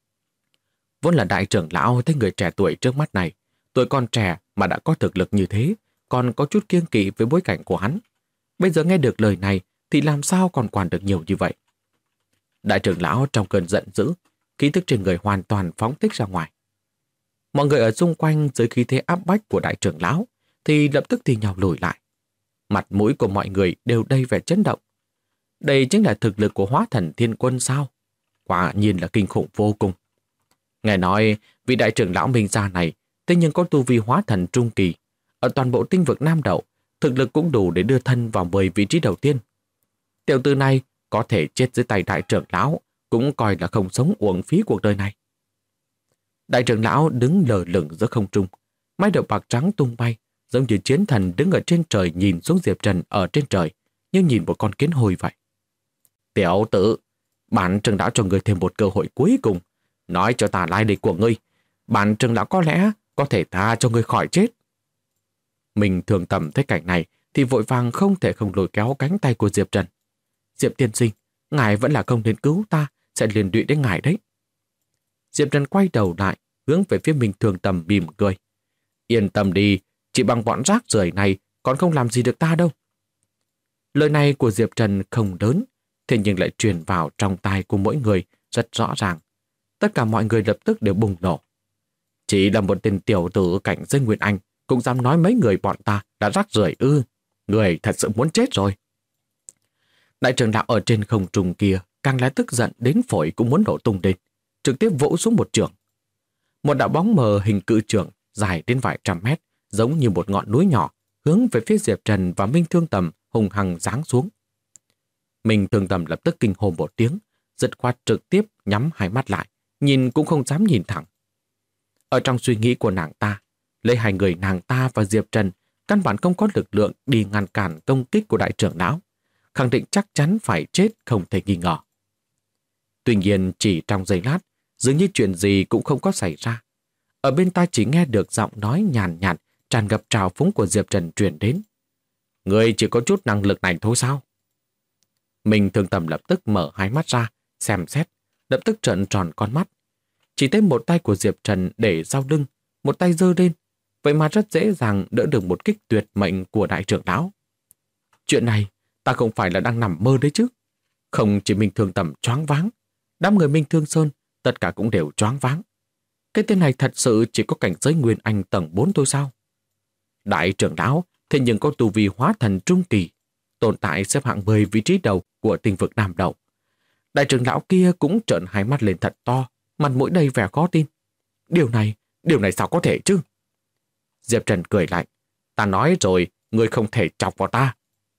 Vốn là đại trưởng lão thấy người trẻ tuổi trước mắt này, tuổi còn trẻ mà đã có thực lực như thế, còn có chút kiêng kỵ với bối cảnh của hắn. Bây giờ nghe được lời này thì làm sao còn quản được nhiều như vậy? Đại trưởng lão trong cơn giận dữ, khí tức trên người hoàn toàn phóng thích ra ngoài. Mọi người ở xung quanh dưới khí thế áp bách của đại trưởng lão thì lập tức thì nhào lùi lại. Mặt mũi của mọi người đều đầy vẻ chấn động. Đây chính là thực lực của Hóa Thần Thiên Quân sao? Quả nhiên là kinh khủng vô cùng. Nghe nói vị đại trưởng lão Minh gia này thế nhưng có tu vi Hóa Thần trung kỳ. Ở toàn bộ tinh vực Nam Đậu, thực lực cũng đủ để đưa thân vào 10 vị trí đầu tiên. Tiểu tử này có thể chết dưới tay đại trưởng lão, cũng coi là không sống uổng phí cuộc đời này. Đại trưởng lão đứng lờ lửng giữa không trung, mái đầu bạc trắng tung bay, giống như chiến thần đứng ở trên trời nhìn xuống Diệp Trần ở trên trời, như nhìn một con kiến hôi vậy. Tiểu tử, bản trưởng lão cho ngươi thêm một cơ hội cuối cùng, nói cho ta lai lịch của ngươi. Bản trưởng lão có lẽ có thể tha cho ngươi khỏi chết. Mình thường tầm thấy cảnh này thì vội vàng không thể không lôi kéo cánh tay của Diệp Trần. Diệp tiên sinh, ngài vẫn là không đến cứu ta, sẽ liên lụy đến ngài đấy. Diệp Trần quay đầu lại, hướng về phía mình thường tầm mỉm cười. Yên tâm đi, chỉ bằng bọn rác rưởi này còn không làm gì được ta đâu. Lời này của Diệp Trần không lớn, thế nhưng lại truyền vào trong tai của mỗi người rất rõ ràng. Tất cả mọi người lập tức đều bùng nổ. Chỉ là một tên tiểu tử cảnh giới Nguyên Anh cũng dám nói mấy người bọn ta là rác rưởi ư? Người thật sự muốn chết rồi. Đại trưởng lão ở trên không trung kia càng lại tức giận đến phổi cũng muốn nổ tung lên, trực tiếp vỗ xuống một chưởng. Một đạo bóng mờ hình cự chưởng dài đến vài trăm mét, giống như một ngọn núi nhỏ, hướng về phía Diệp Trần và Minh Thương Tầm hùng hăng giáng xuống. Minh Thương Tầm lập tức kinh hồn một tiếng, dứt khoát trực tiếp nhắm hai mắt lại, nhìn cũng không dám nhìn thẳng. Ở trong suy nghĩ của nàng ta, lấy hai người nàng ta và Diệp Trần căn bản không có lực lượng đi ngăn cản công kích của đại trưởng lão, khẳng định chắc chắn phải chết không thể nghi ngờ. Tuy nhiên chỉ trong giây lát, dường như chuyện gì cũng không có xảy ra. Ở bên tai chỉ nghe được giọng nói nhàn nhạt, tràn ngập trào phúng của Diệp Trần truyền đến. Người chỉ có chút năng lực này thôi sao? Mình Thương Tầm lập tức mở hai mắt ra, xem xét, lập tức trợn tròn con mắt. Chỉ thấy một tay của Diệp Trần để sau lưng, một tay giơ lên, vậy mà rất dễ dàng đỡ được một kích tuyệt mệnh của đại trưởng lão. Chuyện này, ta không phải là đang nằm mơ đấy chứ. Không chỉ Minh Thương Tầm choáng váng, đám người Minh Thương Sơn tất cả cũng đều choáng váng. Cái tên này thật sự chỉ có cảnh giới Nguyên Anh tầng 4 thôi sao? Đại trưởng lão thế nhưng có tu vi hóa thần trung kỳ, tồn tại xếp hạng 10 vị trí đầu của tinh vực Nam Đậu. Đại trưởng lão kia cũng trợn hai mắt lên thật to, mặt mũi đầy vẻ khó tin. Điều này sao có thể chứ? Diệp Trần cười lạnh. Ta nói rồi, ngươi không thể chọc vào ta.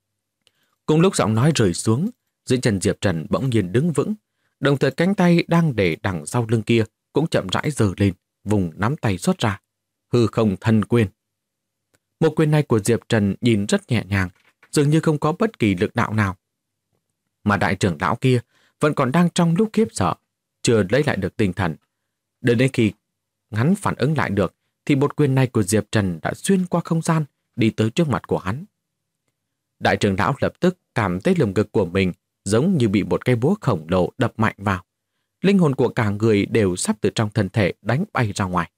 Cùng lúc giọng nói rơi xuống, dưới chân Diệp Trần bỗng nhiên đứng vững, đồng thời cánh tay đang để đằng sau lưng kia cũng chậm rãi giơ lên, vùng nắm tay xuất ra. Hư không thân quyền. Một quyền này của Diệp Trần nhìn rất nhẹ nhàng, dường như không có bất kỳ lực đạo nào. Mà đại trưởng lão kia vẫn còn đang trong lúc khiếp sợ, chưa lấy lại được tinh thần. Đến khi hắn phản ứng lại được, thì một quyền này của Diệp Trần đã xuyên qua không gian, đi tới trước mặt của hắn. Đại trưởng lão lập tức cảm thấy lồng ngực của mình giống như bị một cây búa khổng lồ đập mạnh vào. Linh hồn của cả người đều sắp từ trong thân thể đánh bay ra ngoài.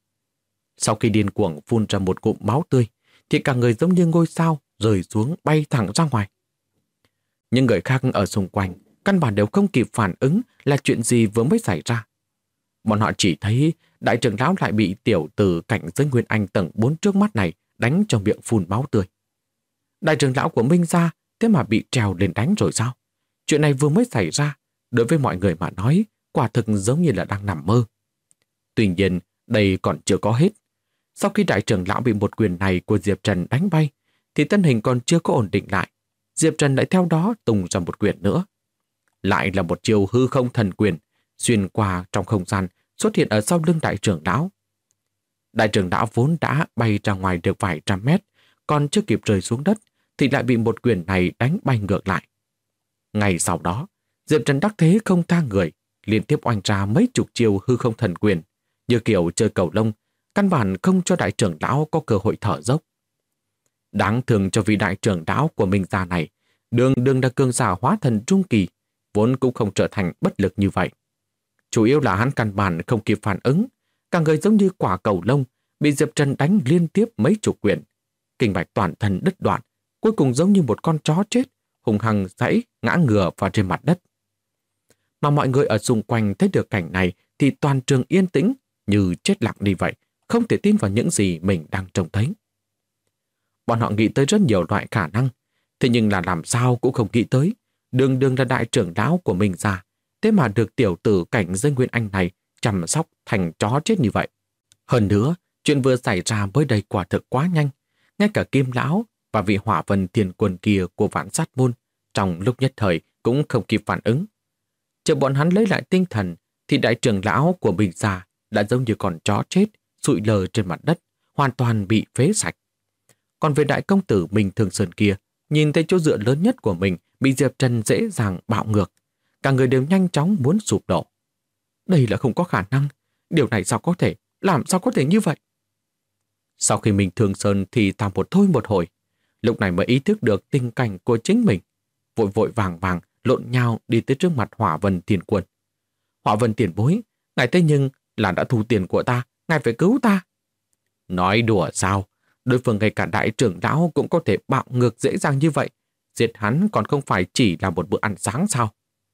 Sau khi điên cuồng phun ra một cụm máu tươi, thì cả người giống như ngôi sao rơi xuống bay thẳng ra ngoài. Những người khác ở xung quanh căn bản đều không kịp phản ứng là chuyện gì vừa mới xảy ra. Bọn họ chỉ thấy đại trưởng lão lại bị tiểu tử cảnh giới Nguyên Anh tầng 4 trước mắt này đánh trong miệng phun máu tươi. Đại trưởng lão của Minh gia thế mà bị trèo lên đánh rồi sao? Chuyện này vừa mới xảy ra, đối với mọi người mà nói, quả thực giống như là đang nằm mơ. Tuy nhiên, đây còn chưa có hết. Sau khi đại trưởng lão bị một quyền này của Diệp Trần đánh bay, thì thân hình còn chưa có ổn định lại. Diệp Trần lại theo đó tung ra một quyền nữa. Lại là một chiêu hư không thần quyền, xuyên qua trong không gian, xuất hiện ở sau lưng đại trưởng lão. Đại trưởng lão vốn đã bay ra ngoài được vài trăm mét, còn chưa kịp rơi xuống đất, thì lại bị một quyền này đánh bay ngược lại. Ngay sau đó, Diệp Trần đắc thế không tha người, liên tiếp oanh ra mấy chục chiêu hư không thần quyền, như kiểu chơi cầu lông, căn bản không cho đại trưởng lão có cơ hội thở dốc. Đáng thương cho vị đại trưởng lão của Minh gia này, đường là cường giả hóa thần trung kỳ, vốn cũng không trở thành bất lực như vậy. Chủ yếu là hắn căn bản không kịp phản ứng, cả người giống như quả cầu lông, bị Diệp Trần đánh liên tiếp mấy chục quyền. Kinh mạch toàn thân đứt đoạn, cuối cùng giống như một con chó chết, hùng hăng giãy ngã ngửa vào trên mặt đất. Mà mọi người ở xung quanh thấy được cảnh này thì toàn trường yên tĩnh, như chết lặng đi vậy, không thể tin vào những gì mình đang trông thấy. Bọn họ nghĩ tới rất nhiều loại khả năng, thế nhưng là làm sao cũng không nghĩ tới, đường là đại trưởng lão của mình ra, thế mà được tiểu tử cảnh giới Nguyên Anh này chăm sóc thành chó chết như vậy. Hơn nữa, chuyện vừa xảy ra mới đây quả thực quá nhanh, ngay cả Kim lão và vị Hỏa Vân Thiên Quân kia của Vạn Sát Môn trong lúc nhất thời cũng không kịp phản ứng. Chờ bọn hắn lấy lại tinh thần thì đại trưởng lão của mình già đã giống như con chó chết sụi lờ trên mặt đất, hoàn toàn bị phế sạch. Còn về đại công tử Minh Thường Sơn kia, nhìn thấy chỗ dựa lớn nhất của mình bị Diệp Trần dễ dàng bạo ngược, cả người đều nhanh chóng muốn sụp đổ. Đây là không có khả năng, điều này sao có thể, làm sao có thể như vậy? Sau khi Minh Thường Sơn thì thào một thôi một hồi, lúc này mới ý thức được tình cảnh của chính mình, vội vàng lộn nhào đi tới trước mặt Hỏa Vân Thiên Quân. Hỏa Vân tiền bối, ngài thế nhưng là đã thu tiền của ta, ngài phải cứu ta. Nói đùa sao? Đối phương ngay cả đại trưởng lão cũng có thể bạo ngược dễ dàng như vậy. Giết hắn còn không phải chỉ là một bữa ăn sáng sao?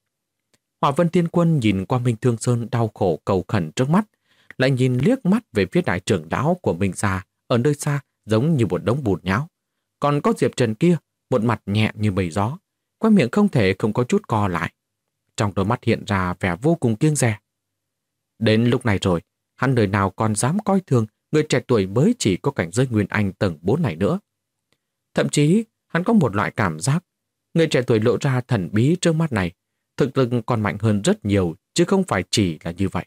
Hỏa Vân Thiên Quân nhìn qua Minh Thương Sơn đau khổ cầu khẩn trước mắt, lại nhìn liếc mắt về phía đại trưởng lão của mình già ở nơi xa giống như một đống bùn nhão. Còn có Diệp Trần kia, một mặt nhẹ như mây gió, quay miệng không thể không có chút co lại. Trong đôi mắt hiện ra vẻ vô cùng kiêng dè. Đến lúc này rồi, hắn đời nào còn dám coi thường người trẻ tuổi mới chỉ có cảnh giới Nguyên Anh tầng 4 này nữa. Thậm chí, hắn có một loại cảm giác, người trẻ tuổi lộ ra thần bí trước mắt này, thực lực còn mạnh hơn rất nhiều, chứ không phải chỉ là như vậy.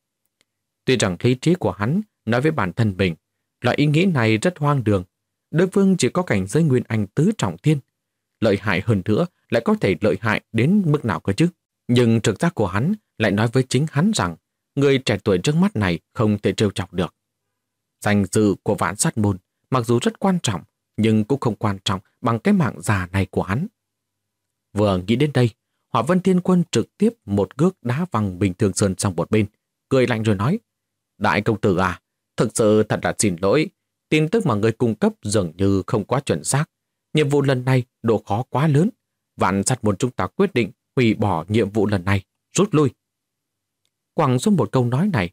Tuy rằng lý trí của hắn nói với bản thân mình, loại ý nghĩ này rất hoang đường, đối phương chỉ có cảnh giới Nguyên Anh tứ trọng thiên, lợi hại hơn nữa lại có thể lợi hại đến mức nào cơ chứ. Nhưng trực giác của hắn lại nói với chính hắn rằng người trẻ tuổi trước mắt này không thể trêu chọc được. Danh dự của Vạn Sát Môn mặc dù rất quan trọng, nhưng cũng không quan trọng bằng cái mạng già này của hắn. Vừa nghĩ đến đây, Hỏa Vân Thiên Quân trực tiếp một cước đá văng Bình Thường Sơn sang một bên, cười lạnh rồi nói: Đại công tử à, thực sự thật là xin lỗi, tin tức mà người cung cấp dường như không quá chuẩn xác. Nhiệm vụ lần này độ khó quá lớn, Vạn Sát Môn chúng ta quyết định hủy bỏ nhiệm vụ lần này, rút lui. Quẳng xuống một câu nói này,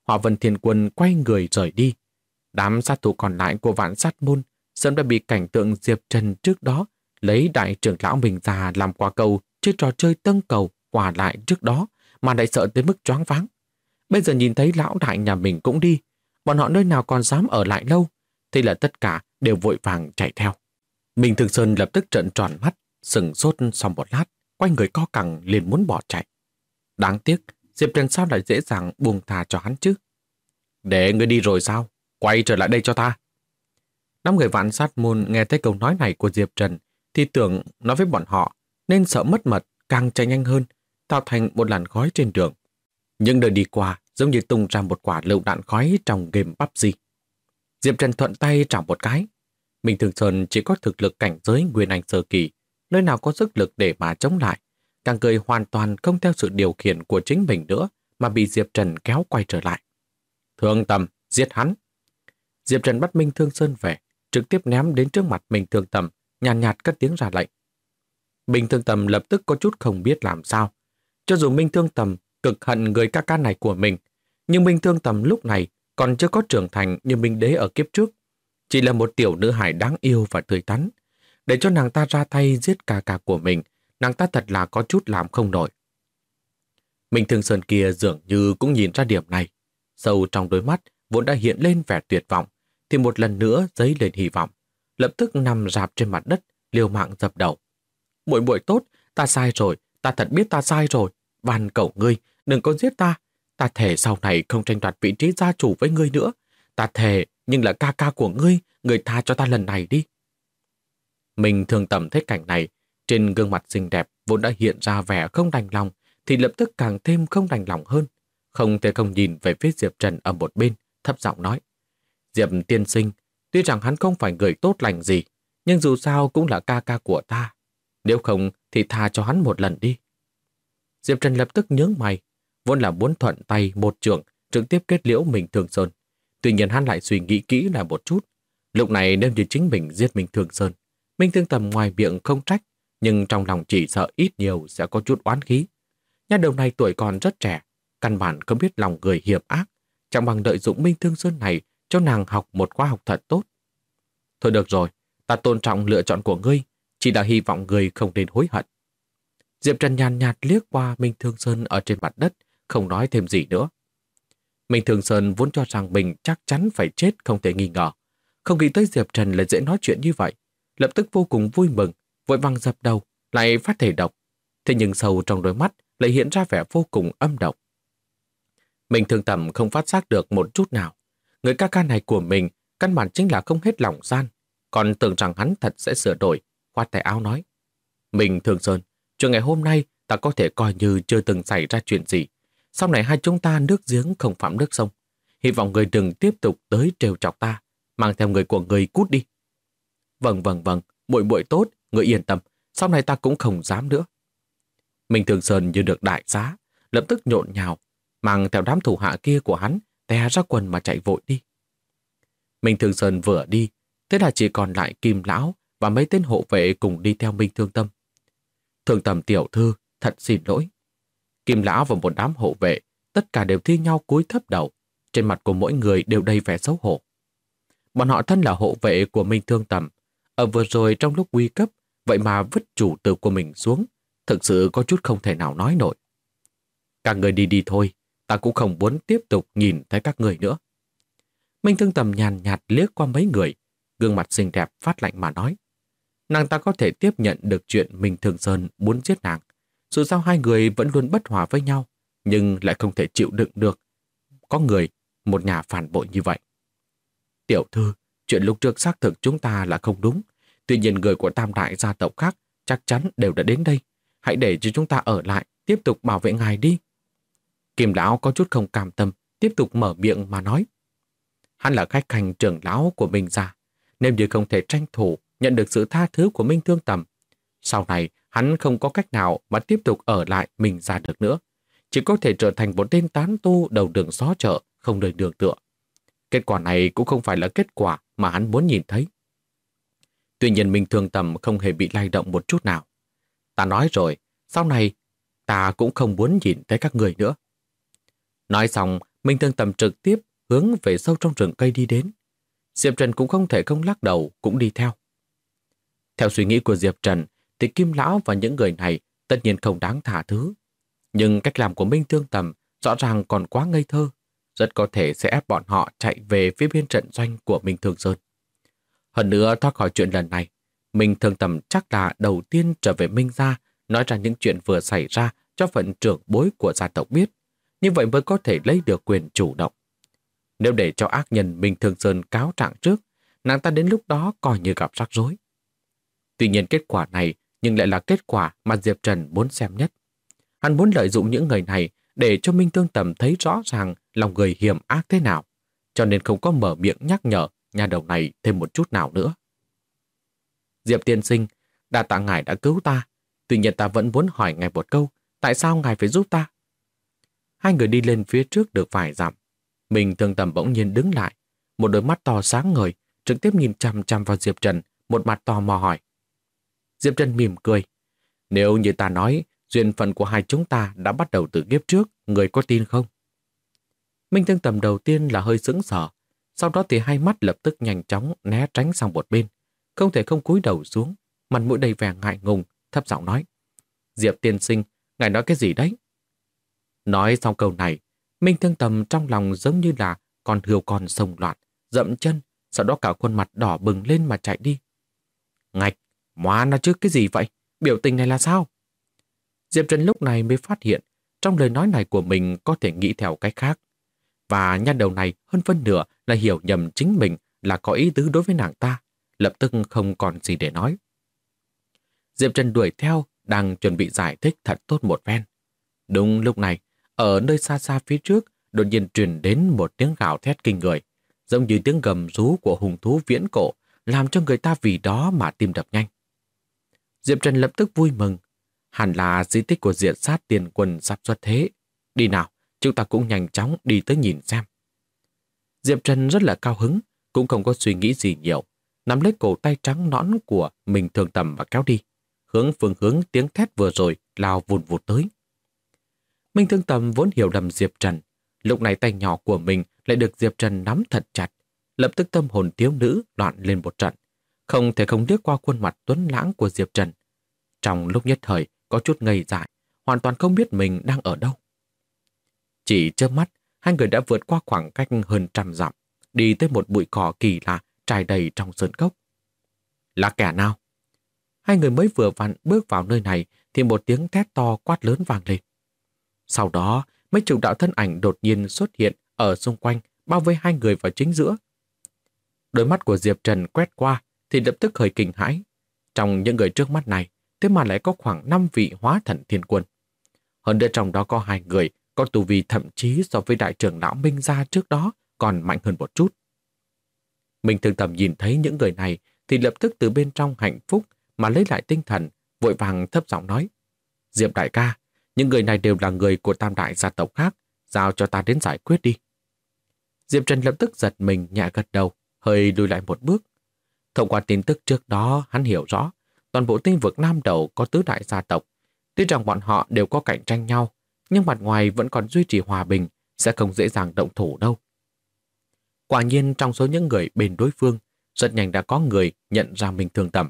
Hỏa Vân Thiên Quân quay người rời đi. Đám sát thủ còn lại của Vạn Sát Môn sớm đã bị cảnh tượng Diệp Trần trước đó lấy đại trưởng lão mình ra làm quả cầu chơi trò chơi tân cầu quả lại trước đó mà lại sợ tới mức choáng váng. Bây giờ nhìn thấy lão đại nhà mình cũng đi, bọn họ nơi nào còn dám ở lại lâu, thế là tất cả đều vội vàng chạy theo. Minh Thường Sơn lập tức trợn tròn mắt, sừng sốt xong một lát, quay người co cẳng liền muốn bỏ chạy. Đáng tiếc, Diệp Trần sao lại dễ dàng buông tha cho hắn chứ? Để ngươi đi rồi sao? Quay trở lại đây cho ta. Năm người Vạn Sát Môn nghe thấy câu nói này của Diệp Trần thì tưởng nói với bọn họ nên sợ mất mật càng chạy nhanh hơn, tạo thành một làn khói trên đường. Nhưng đời đi qua giống như tung ra một quả lựu đạn khói trong game PUBG. Diệp Trần thuận tay chảo một cái. Minh Thường Sơn chỉ có thực lực cảnh giới Nguyên Anh sơ kỳ, nơi nào có sức lực để mà chống lại. Càng cười hoàn toàn không theo sự điều khiển của chính mình nữa mà bị Diệp Trần kéo quay trở lại. Thương Tầm, giết hắn. Diệp Trần bắt Minh Thương Sơn về, trực tiếp ném đến trước mặt Minh Thương Tầm, nhàn nhạt cất tiếng ra lệnh. Minh Thương Tầm lập tức có chút không biết làm sao. Cho dù Minh Thương Tầm cực hận người ca ca này của mình, nhưng Minh Thương Tầm lúc này còn chưa có trưởng thành như Minh Đế ở kiếp trước. Chỉ là một tiểu nữ hài đáng yêu và tươi tắn. Để cho nàng ta ra tay giết ca ca của mình, nàng ta thật là có chút làm không nổi. Minh Thương Sơn kia dường như cũng nhìn ra điểm này. Sâu trong đôi mắt vốn đã hiện lên vẻ tuyệt vọng, thì một lần nữa dấy lên hy vọng. Lập tức nằm rạp trên mặt đất, liều mạng dập đầu. Muội muội tốt, ta sai rồi, ta thật biết ta sai rồi. Van cầu ngươi, đừng có giết ta. Ta thề sau này không tranh đoạt vị trí gia chủ với ngươi nữa. Ta thề, nhưng là ca ca của ngươi, ngươi tha cho ta lần này đi. Mình thường tầm thấy cảnh này, trên gương mặt xinh đẹp vốn đã hiện ra vẻ không đành lòng, thì lập tức càng thêm không đành lòng hơn. Không thể không nhìn về phía Diệp Trần ở một bên, thấp giọng nói. Diệp tiên sinh, tuy rằng hắn không phải người tốt lành gì, nhưng dù sao cũng là ca ca của ta. Nếu không thì tha cho hắn một lần đi. Diệp Trần lập tức nhướng mày, vốn là muốn thuận tay một trường trực tiếp kết liễu Minh Thường Sơn. Tuy nhiên hắn lại suy nghĩ kỹ lại một chút. Lúc này nếu như chính mình giết Minh Thường Sơn, Minh Thương Tầm ngoài miệng không trách, nhưng trong lòng chỉ sợ ít nhiều sẽ có chút oán khí. Nha đầu này tuổi còn rất trẻ, căn bản không biết lòng người hiểm ác, chẳng bằng đợi dụng Minh Thương Sơn này cho nàng học một khóa học thật tốt. Thôi được rồi, ta tôn trọng lựa chọn của ngươi, chỉ là hy vọng ngươi không nên hối hận. Diệp Trần nhàn nhạt liếc qua Minh Thương Sơn ở trên mặt đất, không nói thêm gì nữa. Minh Thương Sơn vốn cho rằng mình chắc chắn phải chết không thể nghi ngờ. Không nghĩ tới Diệp Trần lại dễ nói chuyện như vậy, lập tức vô cùng vui mừng, vội vàng dập đầu, lại phát thể độc. Thế nhưng sâu trong đôi mắt lại hiện ra vẻ vô cùng âm độc. Mình Thương Tầm không phát giác được một chút nào. Người ca ca này của mình căn bản chính là không hết lòng gian, còn tưởng rằng hắn thật sẽ sửa đổi, khoát tay áo nói. Mình Thương Sơn, chuyện ngày hôm nay ta có thể coi như chưa từng xảy ra chuyện gì. Sau này hai chúng ta nước giếng không phạm nước sông. Hy vọng người đừng tiếp tục tới trêu chọc ta, mang theo người của người cút đi. Vâng, muội muội tốt, người yên tâm, sau này ta cũng không dám nữa. Minh Thường Sơn như được đại giá, lập tức nhộn nhào, mang theo đám thủ hạ kia của hắn, té ra quần mà chạy vội đi. Minh Thường Sơn vừa đi, thế là chỉ còn lại Kim Lão và mấy tên hộ vệ cùng đi theo Minh Thương Tâm. Thương Tâm tiểu thư, thật xin lỗi. Kim Lão và một đám hộ vệ, tất cả đều thi nhau cúi thấp đầu, trên mặt của mỗi người đều đầy vẻ xấu hổ. Bọn họ thân là hộ vệ của Minh Thương Tầm, ở vừa rồi trong lúc nguy cấp, vậy mà vứt chủ tử của mình xuống, thực sự có chút không thể nào nói nổi. Các người đi đi thôi, ta cũng không muốn tiếp tục nhìn thấy các người nữa. Minh Thương Tầm nhàn nhạt liếc qua mấy người, gương mặt xinh đẹp phát lạnh mà nói. Nàng ta có thể tiếp nhận được chuyện Minh Thương Sơn muốn giết nàng. Dù sao hai người vẫn luôn bất hòa với nhau, nhưng lại không thể chịu đựng được. Có người, một nhà phản bội như vậy. Tiểu thư, chuyện lúc trước xác thực chúng ta là không đúng. Tuy nhiên người của tam đại gia tộc khác chắc chắn đều đã đến đây. Hãy để cho chúng ta ở lại, tiếp tục bảo vệ ngài đi. Kim Lão có chút không cam tâm, tiếp tục mở miệng mà nói. Hắn là khách khanh trưởng lão của Minh gia, nên như không thể tranh thủ nhận được sự tha thứ của Minh Thương Tầm. Sau này, hắn không có cách nào mà tiếp tục ở lại Minh gia được nữa. Chỉ có thể trở thành một tên tán tu đầu đường xó chợ, không nơi nương tựa. Kết quả này cũng không phải là kết quả mà hắn muốn nhìn thấy. Tuy nhiên Minh Thương Tầm không hề bị lay động một chút nào. Ta nói rồi, sau này ta cũng không muốn nhìn thấy các người nữa. Nói xong, Minh Thương Tầm trực tiếp hướng về sâu trong rừng cây đi đến. Diệp Trần cũng không thể không lắc đầu, cũng đi theo. Theo suy nghĩ của Diệp Trần, thì Kim Lão và những người này tất nhiên không đáng tha thứ. Nhưng cách làm của Minh Thương Tầm rõ ràng còn quá ngây thơ, rất có thể sẽ ép bọn họ chạy về phía bên trận doanh của Minh Thương Sơn. Hơn nữa, thoát khỏi chuyện lần này, Minh Thương Tầm chắc là đầu tiên trở về Minh gia, nói ra những chuyện vừa xảy ra cho phận trưởng bối của gia tộc biết, như vậy mới có thể lấy được quyền chủ động. Nếu để cho ác nhân Minh Thương Sơn cáo trạng trước, nàng ta đến lúc đó coi như gặp rắc rối. Tuy nhiên kết quả này nhưng lại là kết quả mà Diệp Trần muốn xem nhất. Hắn muốn lợi dụng những người này để cho Minh Thương Tầm thấy rõ ràng lòng người hiểm ác thế nào, cho nên không có mở miệng nhắc nhở nhà đầu này thêm một chút nào nữa. Diệp tiên sinh, đa tạ ngài đã cứu ta, tuy nhiên ta vẫn muốn hỏi ngài một câu, tại sao ngài phải giúp ta? Hai người đi lên phía trước được vài dặm. Minh Thương Tầm bỗng nhiên đứng lại, một đôi mắt to sáng ngời, trực tiếp nhìn chằm chằm vào Diệp Trần, một mặt tò mò hỏi. Diệp Trần mỉm cười. Nếu như ta nói, duyên phận của hai chúng ta đã bắt đầu từ kiếp trước, người có tin không? Minh Thương Tầm đầu tiên là hơi sững sờ, sau đó thì hai mắt lập tức nhanh chóng né tránh sang một bên, không thể không cúi đầu xuống, mặt mũi đầy vẻ ngại ngùng, thấp giọng nói. Diệp tiên sinh, ngài nói cái gì đấy? Nói xong câu này, Minh Thương Tầm trong lòng giống như là con hươu con sông loạn, dậm chân, sau đó cả khuôn mặt đỏ bừng lên mà chạy đi. Ngạch, móa nó chứ cái gì vậy? Biểu tình này là sao? Diệp Trần lúc này mới phát hiện, trong lời nói này của mình có thể nghĩ theo cách khác. Và nha đầu này hơn phân nửa là hiểu nhầm chính mình là có ý tứ đối với nàng ta, lập tức không còn gì để nói. Diệp Trần đuổi theo, đang chuẩn bị giải thích thật tốt một phen. Đúng lúc này, ở nơi xa xa phía trước, đột nhiên truyền đến một tiếng gào thét kinh người, giống như tiếng gầm rú của hùng thú viễn cổ, làm cho người ta vì đó mà tim đập nhanh. Diệp Trần lập tức vui mừng. Hẳn là di tích của Diệt Sát Tiền Quân sắp xuất thế. Đi nào, chúng ta cũng nhanh chóng đi tới nhìn xem. Diệp Trần rất là cao hứng, cũng không có suy nghĩ gì nhiều, nắm lấy cổ tay trắng nõn của Minh Thương Tầm và kéo đi, hướng phương hướng tiếng thét vừa rồi lao vùn vụt tới. Minh Thương Tầm vốn hiểu lầm Diệp Trần, lúc này tay nhỏ của mình lại được Diệp Trần nắm thật chặt, lập tức tâm hồn thiếu nữ loạn lên một trận, không thể không liếc qua khuôn mặt tuấn lãng của Diệp Trần. Trong lúc nhất thời có chút ngây dại, hoàn toàn không biết mình đang ở đâu. Chỉ chớp mắt, hai người đã vượt qua khoảng cách hơn 100 dặm, đi tới một bụi cỏ kỳ lạ trải đầy trong sơn cốc. Là kẻ nào? Hai người mới vừa vặn bước vào nơi này thì một tiếng thét to quát lớn vang lên. Sau đó, mấy chục đạo thân ảnh đột nhiên xuất hiện ở xung quanh, bao vây hai người vào chính giữa. Đôi mắt của Diệp Trần quét qua thì lập tức hơi kinh hãi. Trong những người trước mắt này, thế mà lại có khoảng 5 vị hóa thần thiên quân. Hơn nữa trong đó có 2 người có tu vi thậm chí so với đại trưởng lão Minh gia trước đó còn mạnh hơn một chút. Minh Thương Tầm nhìn thấy những người này thì lập tức từ bên trong hạnh phúc mà lấy lại tinh thần, vội vàng thấp giọng nói. Diệp đại ca, những người này đều là người của tam đại gia tộc khác, giao cho ta đến giải quyết đi. Diệp Trần lập tức giật mình nhẹ gật đầu, hơi lùi lại một bước. Thông qua tin tức trước đó, hắn hiểu rõ, toàn bộ tinh vực Nam Đầu có tứ đại gia tộc. Tuy rằng bọn họ đều có cạnh tranh nhau, nhưng mặt ngoài vẫn còn duy trì hòa bình, sẽ không dễ dàng động thủ đâu. Quả nhiên trong số những người bên đối phương, rất nhanh đã có người nhận ra Minh Thương Tầm.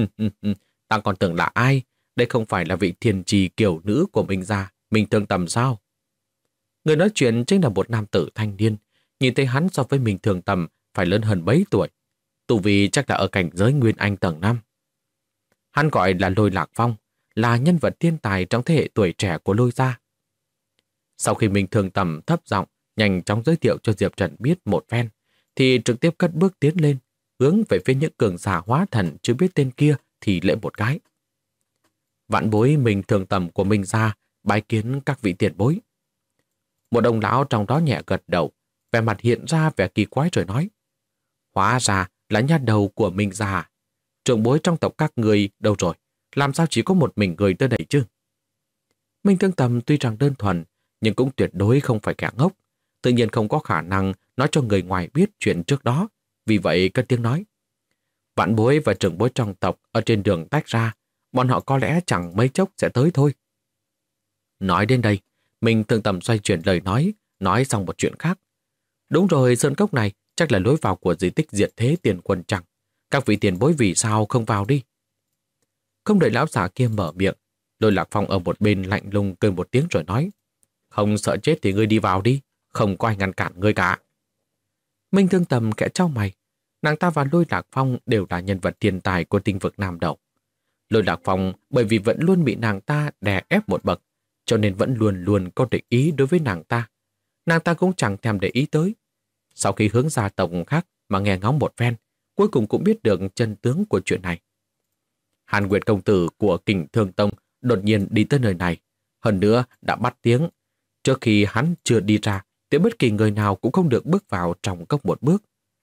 Ta còn tưởng là ai? Đây không phải là vị thiên trì kiểu nữ của Minh gia, Minh Thương Tầm sao? Người nói chuyện chính là một nam tử thanh niên, nhìn thấy hắn so với Minh Thương Tầm phải lớn hơn mấy tuổi. Tu vi chắc là ở cảnh giới Nguyên Anh tầng 5. Hắn gọi là Lôi Lạc Phong, là nhân vật thiên tài trong thế hệ tuổi trẻ của Lôi gia. Sau khi Minh Thương Tầm thấp giọng nhanh chóng giới thiệu cho Diệp Trần biết một phen, thì trực tiếp cất bước tiến lên, hướng về phía những cường giả hóa thần chưa biết tên kia thì lễ một cái. Vạn bối Minh Thương Tầm của Minh gia bái kiến các vị tiền bối. Một ông lão trong đó nhẹ gật đầu, vẻ mặt hiện ra vẻ kỳ quái rồi nói. Hóa ra là nha đầu của Minh gia. Trưởng bối trong tộc các người đâu rồi? Làm sao chỉ có một mình người tới đây chứ? Minh Thương Tầm tuy rằng đơn thuần, nhưng cũng tuyệt đối không phải kẻ ngốc. Tự nhiên không có khả năng nói cho người ngoài biết chuyện trước đó. Vì vậy cất tiếng nói. Vạn bối và trưởng bối trong tộc ở trên đường tách ra, bọn họ có lẽ chẳng mấy chốc sẽ tới thôi. Nói đến đây, Minh Thương Tầm xoay chuyển lời nói, nói xong một chuyện khác. Đúng rồi, sơn cốc này chắc là lối vào của di tích diệt thế tiền quân chẳng. Các vị tiền bối vì sao không vào đi? Không đợi lão giả kia mở miệng, Lôi Lạc Phong ở một bên lạnh lùng cười một tiếng rồi nói: Không sợ chết thì ngươi đi vào đi, không có ai ngăn cản ngươi cả. Minh Thương Tầm khẽ chau mày, nàng ta và Lôi Lạc Phong đều là nhân vật thiên tài của tinh vực Nam Đầu. Lôi Lạc Phong bởi vì vẫn luôn bị nàng ta đè ép một bậc, cho nên vẫn luôn luôn có để ý đối với nàng ta. Nàng ta cũng chẳng thèm để ý tới. Sau khi hướng gia tộc khác mà nghe ngóng một phen, cuối cùng cũng biết được chân tướng của chuyện này. Hàn Nguyệt công tử của Kình Thương Tông đột nhiên đi tới nơi này, hơn nữa đã bắt tiếng. Trước khi hắn chưa đi ra, thì bất kỳ người nào cũng không được bước vào trong cốc một bước.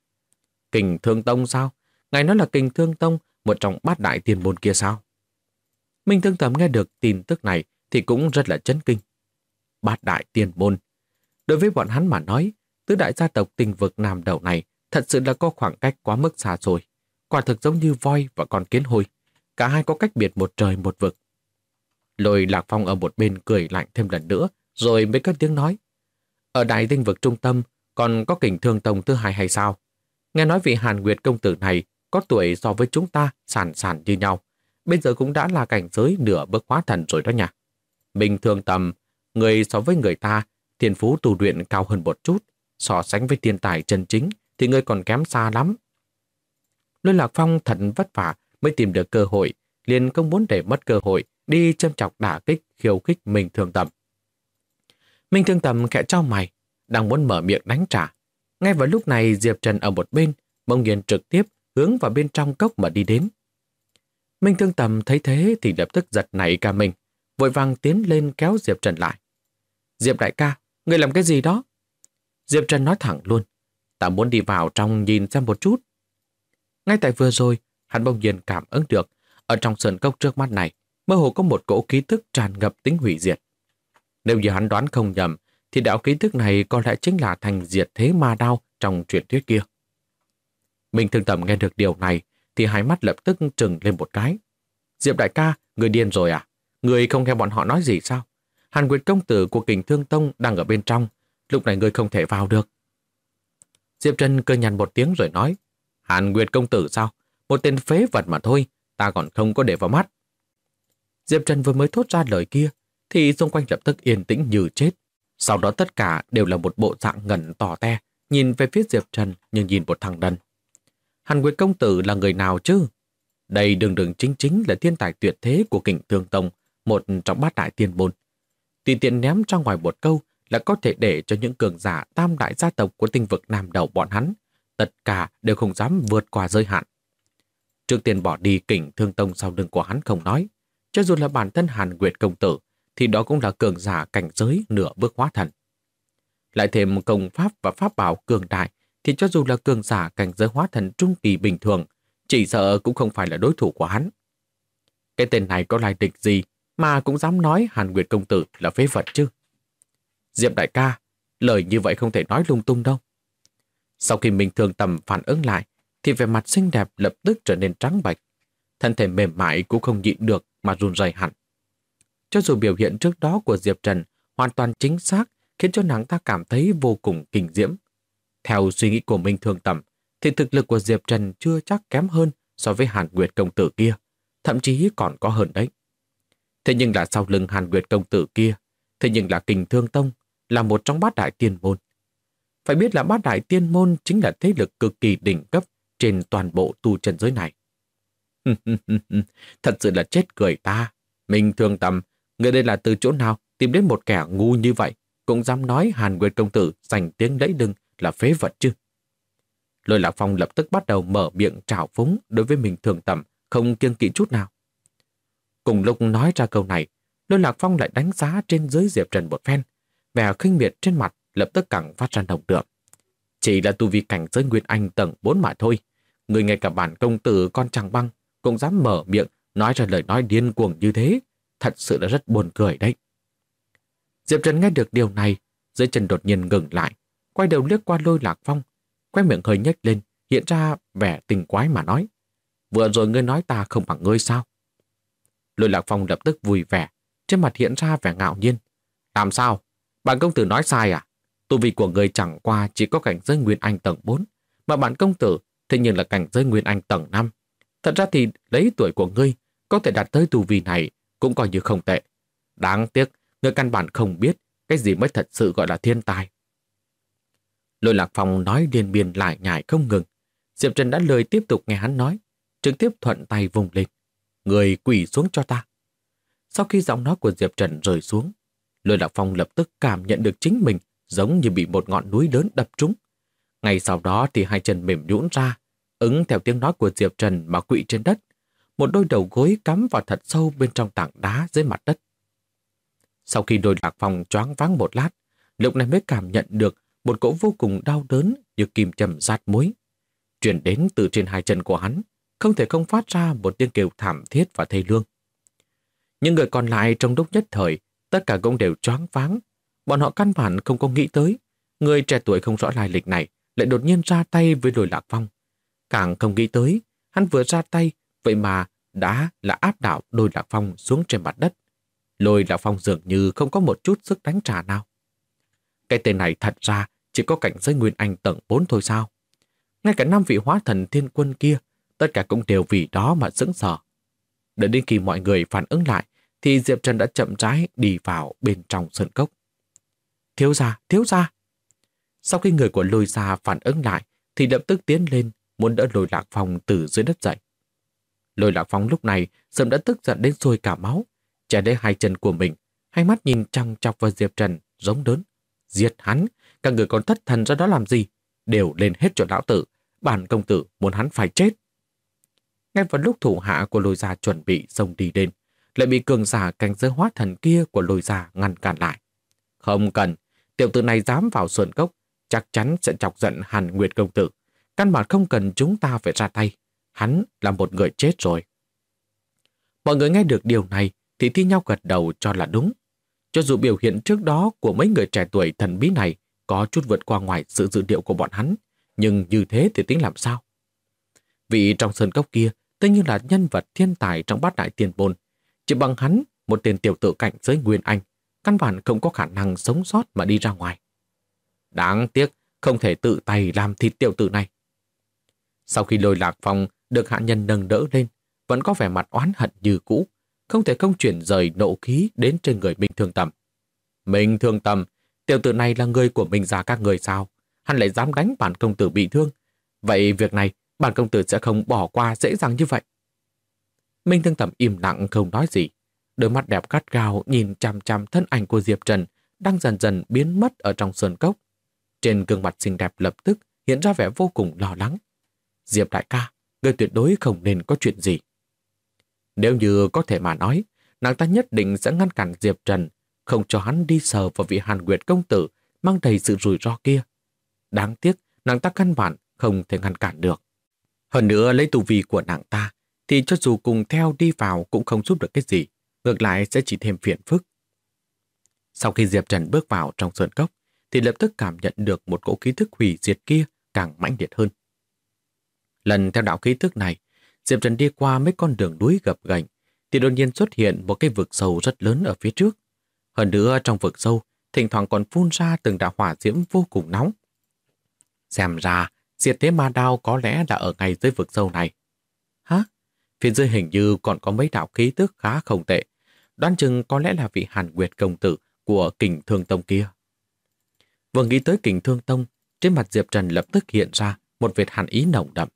Kình Thương Tông sao? Ngài nói là Kình Thương Tông, một trong bát đại tiền môn kia sao? Minh Thương Tầm nghe được tin tức này thì cũng rất là chấn kinh. Bát đại tiền môn. Đối với bọn hắn mà nói, tứ đại gia tộc tinh vực Nam Đầu này thật sự là có khoảng cách quá mức xa rồi. Quả thực giống như voi và con kiến hôi. Cả hai có cách biệt một trời một vực. Lôi Lạc Phong ở một bên cười lạnh thêm lần nữa, rồi mới cất tiếng nói. Ở đại tinh vực trung tâm còn có Kình Thương Tông thứ hai hay sao? Nghe nói vị Hàn Nguyệt công tử này có tuổi so với chúng ta sàn sàn như nhau. Bây giờ cũng đã là cảnh giới nửa bước hóa thần rồi đó nhỉ. Bình thường tầm, người so với người ta, thiên phú tu luyện cao hơn một chút. So sánh với thiên tài chân chính thì người còn kém xa lắm. Lôi Lạc Phong thật vất vả mới tìm được cơ hội, liền không muốn để mất cơ hội đi châm chọc đả kích khiêu khích Minh Thương Tầm. Minh Thương Tầm khẽ chau mày, đang muốn mở miệng đánh trả. Ngay vào lúc này Diệp Trần ở một bên, bỗng nhiên trực tiếp hướng vào bên trong cốc mà đi đến. Minh Thương Tầm thấy thế thì lập tức giật nảy cả mình, vội vàng tiến lên kéo Diệp Trần lại. Diệp đại ca, người làm cái gì đó? Diệp Trần nói thẳng luôn, ta muốn đi vào trong nhìn xem một chút. Ngay tại vừa rồi, hắn bỗng nhiên cảm ứng được, ở trong sơn cốc trước mắt này, mơ hồ có một cỗ khí tức tràn ngập tính hủy diệt. Nếu như hắn đoán không nhầm, thì đạo khí tức này có lẽ chính là thành diệt thế ma đao trong truyền thuyết kia. Minh Thương Tầm nghe được điều này, thì hai mắt lập tức trừng lên một cái. Diệp đại ca, người điên rồi à? Người không nghe bọn họ nói gì sao? Hàn Nguyệt công tử của Kình Thương Tông đang ở bên trong, lúc này người không thể vào được. Diệp Trần cười nhằn một tiếng rồi nói, Hàn Nguyệt công tử sao? Một tên phế vật mà thôi, ta còn không có để vào mắt. Diệp Trần vừa mới thốt ra lời kia, thì xung quanh lập tức yên tĩnh như chết. Sau đó tất cả đều là một bộ dạng ngẩn tỏ te, nhìn về phía Diệp Trần như nhìn một thằng đần. Hàn Nguyệt công tử là người nào chứ? Đây đường đường chính chính là thiên tài tuyệt thế của Kình Thương Tông, một trong bát đại tiên môn. Tùy tiện ném ra ngoài một câu là có thể để cho những cường giả tam đại gia tộc của tinh vực Nam Đầu bọn hắn, tất cả đều không dám vượt qua giới hạn. Trước tiên bỏ đi Kình Thương Tông sau lưng của hắn không nói, cho dù là bản thân Hàn Nguyệt công tử, thì đó cũng là cường giả cảnh giới nửa bước hóa thần. Lại thêm công pháp và pháp bảo cường đại, thì cho dù là cường giả cảnh giới hóa thần trung kỳ bình thường, chỉ sợ cũng không phải là đối thủ của hắn. Cái tên này có lai lịch gì mà cũng dám nói Hàn Nguyệt công tử là phế vật chứ? Diệp đại ca, lời như vậy không thể nói lung tung đâu. Sau khi Minh Thương Tầm phản ứng lại, thì vẻ mặt xinh đẹp lập tức trở nên trắng bệch. Thân thể mềm mại cũng không nhịn được mà run rẩy hẳn. Cho dù biểu hiện trước đó của Diệp Trần hoàn toàn chính xác, khiến cho nàng ta cảm thấy vô cùng kinh diễm. Theo suy nghĩ của Minh Thương Tầm, thì thực lực của Diệp Trần chưa chắc kém hơn so với Hàn Nguyệt công tử kia, thậm chí còn có hơn đấy. Thế nhưng là sau lưng Hàn Nguyệt công tử kia, thế nhưng là Kình Thương Tông, là một trong bát đại tiên môn. Phải biết là bát đại tiên môn chính là thế lực cực kỳ đỉnh cấp trên toàn bộ tu chân giới này. Thật sự là chết cười ta. Minh Thương Tầm, người đây là từ chỗ nào tìm đến một kẻ ngu như vậy, cũng dám nói Hàn Nguyệt công tử giành tiếng lẫy lừng là phế vật chứ? Lôi Lạc Phong lập tức bắt đầu mở miệng trào phúng đối với Minh Thương Tầm, không kiêng kỵ chút nào. Cùng lúc nói ra câu này, Lôi Lạc Phong lại đánh giá trên dưới Diệp Trần một phen, vẻ khinh miệt trên mặt lập tức càng phát ra đồng lượng. Chỉ là tu vi cảnh giới Nguyên Anh tầng 4 mà thôi, người ngay cả bản công tử con Tràng Băng cũng dám mở miệng nói ra lời nói điên cuồng như thế, thật sự là rất buồn cười đấy. Diệp Trần nghe được điều này, dưới chân đột nhiên ngừng lại, quay đầu liếc qua Lôi Lạc Phong, khóe miệng hơi nhếch lên, hiện ra vẻ tình quái mà nói, vừa rồi ngươi nói ta không bằng ngươi sao? Lôi Lạc Phong lập tức vui vẻ, trên mặt hiện ra vẻ ngạo nhiên. Làm sao? Bản công tử nói sai à? Tu vi của ngươi chẳng qua chỉ có cảnh giới Nguyên Anh tầng 4, mà bản công tử thế nhưng là cảnh giới Nguyên Anh tầng 5. Thật ra thì lấy tuổi của ngươi có thể đạt tới tu vi này cũng coi như không tệ. Đáng tiếc, ngươi căn bản không biết cái gì mới thật sự gọi là thiên tài. Lôi Lạc Phong nói liên miên lại nhải không ngừng. Diệp Trần đã lời tiếp tục nghe hắn nói, trực tiếp thuận tay vùng lên. Người quỳ xuống cho ta. Sau khi giọng nói của Diệp Trần rơi xuống, Lôi Lạc Phong lập tức cảm nhận được chính mình giống như bị một ngọn núi lớn đập trúng. Ngay sau đó thì hai chân mềm nhũn ra, ứng theo tiếng nói của Diệp Trần mà quỵ trên đất. Một đôi đầu gối cắm vào thật sâu bên trong tảng đá dưới mặt đất. Sau khi Lôi Lạc Phong choáng váng một lát, lúc này mới cảm nhận được một cỗ vô cùng đau đớn như kim châm rát muối. Truyền đến từ trên hai chân của hắn, không thể không phát ra một tiếng kêu thảm thiết và thê lương. Những người còn lại trong lúc nhất thời, tất cả cũng đều choáng váng. Bọn họ căn bản không có nghĩ tới, người trẻ tuổi không rõ lai lịch này lại đột nhiên ra tay với Lôi Lạc Phong. Càng không nghĩ tới, hắn vừa ra tay, vậy mà đã là áp đảo Lôi Lạc Phong xuống trên mặt đất. Lôi Lạc Phong dường như không có một chút sức đánh trả nào. Cái tên này thật ra chỉ có cảnh giới Nguyên Anh tầng 4 thôi sao? Ngay cả 5 vị hóa thần thiên quân kia, tất cả cũng đều vì đó mà sững sờ. Đợi đến khi mọi người phản ứng lại, thì Diệp Trần đã chậm rãi đi vào bên trong sơn cốc. Thiếu gia, thiếu gia! Sau khi người của Lôi gia phản ứng lại, thì lập tức tiến lên, muốn đỡ Lôi Lạc Phong từ dưới đất dậy. Lôi Lạc Phong lúc này sớm đã tức giận đến sôi cả máu, chẻ lấy hai chân của mình, hai mắt nhìn chăm chọc vào Diệp Trần, giống đớn. Giết hắn, các người còn thất thần ra đó làm gì? Đều lên hết cho lão tử, bản công tử muốn hắn phải chết. Ngay vào lúc thủ hạ của Lôi gia chuẩn bị xông đi lên, lại bị cường giả cảnh giới hóa thần kia của Lôi gia ngăn cản lại. Không cần, tiểu tử này dám vào sơn cốc, chắc chắn sẽ chọc giận Hàn Nguyệt công tử. Căn bản không cần chúng ta phải ra tay, hắn là một người chết rồi. Mọi người nghe được điều này thì thi nhau gật đầu cho là đúng. Cho dù biểu hiện trước đó của mấy người trẻ tuổi thần bí này có chút vượt qua ngoài sự dự liệu của bọn hắn, nhưng như thế thì tính làm sao? Vị trong sơn cốc kia tất nhiên là nhân vật thiên tài trong bát đại tiền môn. Chỉ bằng hắn, một tên tiểu tử cảnh giới Nguyên Anh, căn bản không có khả năng sống sót mà đi ra ngoài. Đáng tiếc, không thể tự tay làm thịt tiểu tử này. Sau khi Lôi Lạc Phong được hạ nhân nâng đỡ lên, vẫn có vẻ mặt oán hận như cũ, không thể không chuyển rời nộ khí đến trên người Minh Thương Tầm. Minh Thương Tầm, tiểu tử này là người của Minh gia các người sao? Hắn lại dám đánh bản công tử bị thương. Vậy việc này, bản công tử sẽ không bỏ qua dễ dàng như vậy. Minh Thương Tầm im lặng không nói gì. Đôi mắt đẹp gắt gao nhìn chằm chằm thân ảnh của Diệp Trần đang dần dần biến mất ở trong sơn cốc. Trên gương mặt xinh đẹp lập tức hiện ra vẻ vô cùng lo lắng. Diệp đại ca, người tuyệt đối không nên có chuyện gì. Nếu như có thể mà nói, nàng ta nhất định sẽ ngăn cản Diệp Trần, không cho hắn đi sờ vào vị Hàn Nguyệt công tử mang đầy sự rủi ro kia. Đáng tiếc, nàng ta căn bản không thể ngăn cản được. Hơn nữa, lấy tu vi của nàng ta, thì cho dù cùng theo đi vào cũng không giúp được cái gì, ngược lại sẽ chỉ thêm phiền phức. Sau khi Diệp Trần bước vào trong sơn cốc, thì lập tức cảm nhận được một cỗ khí thức hủy diệt kia càng mãnh liệt hơn. Lần theo đạo khí thức này, Diệp Trần đi qua mấy con đường núi gập ghềnh, thì đột nhiên xuất hiện một cái vực sâu rất lớn ở phía trước. Hơn nữa trong vực sâu, thỉnh thoảng còn phun ra từng đạo hỏa diễm vô cùng nóng. Xem ra, diệt thế ma đao có lẽ là ở ngay dưới vực sâu này. Hả? Phía dưới hình như còn có mấy đạo khí tức khá không tệ. Đoán chừng có lẽ là vị Hàn Nguyệt công tử của Kình Thương Tông kia. Vừa nghĩ tới Kình Thương Tông, trên mặt Diệp Trần lập tức hiện ra một vệt hàn ý nồng đậm.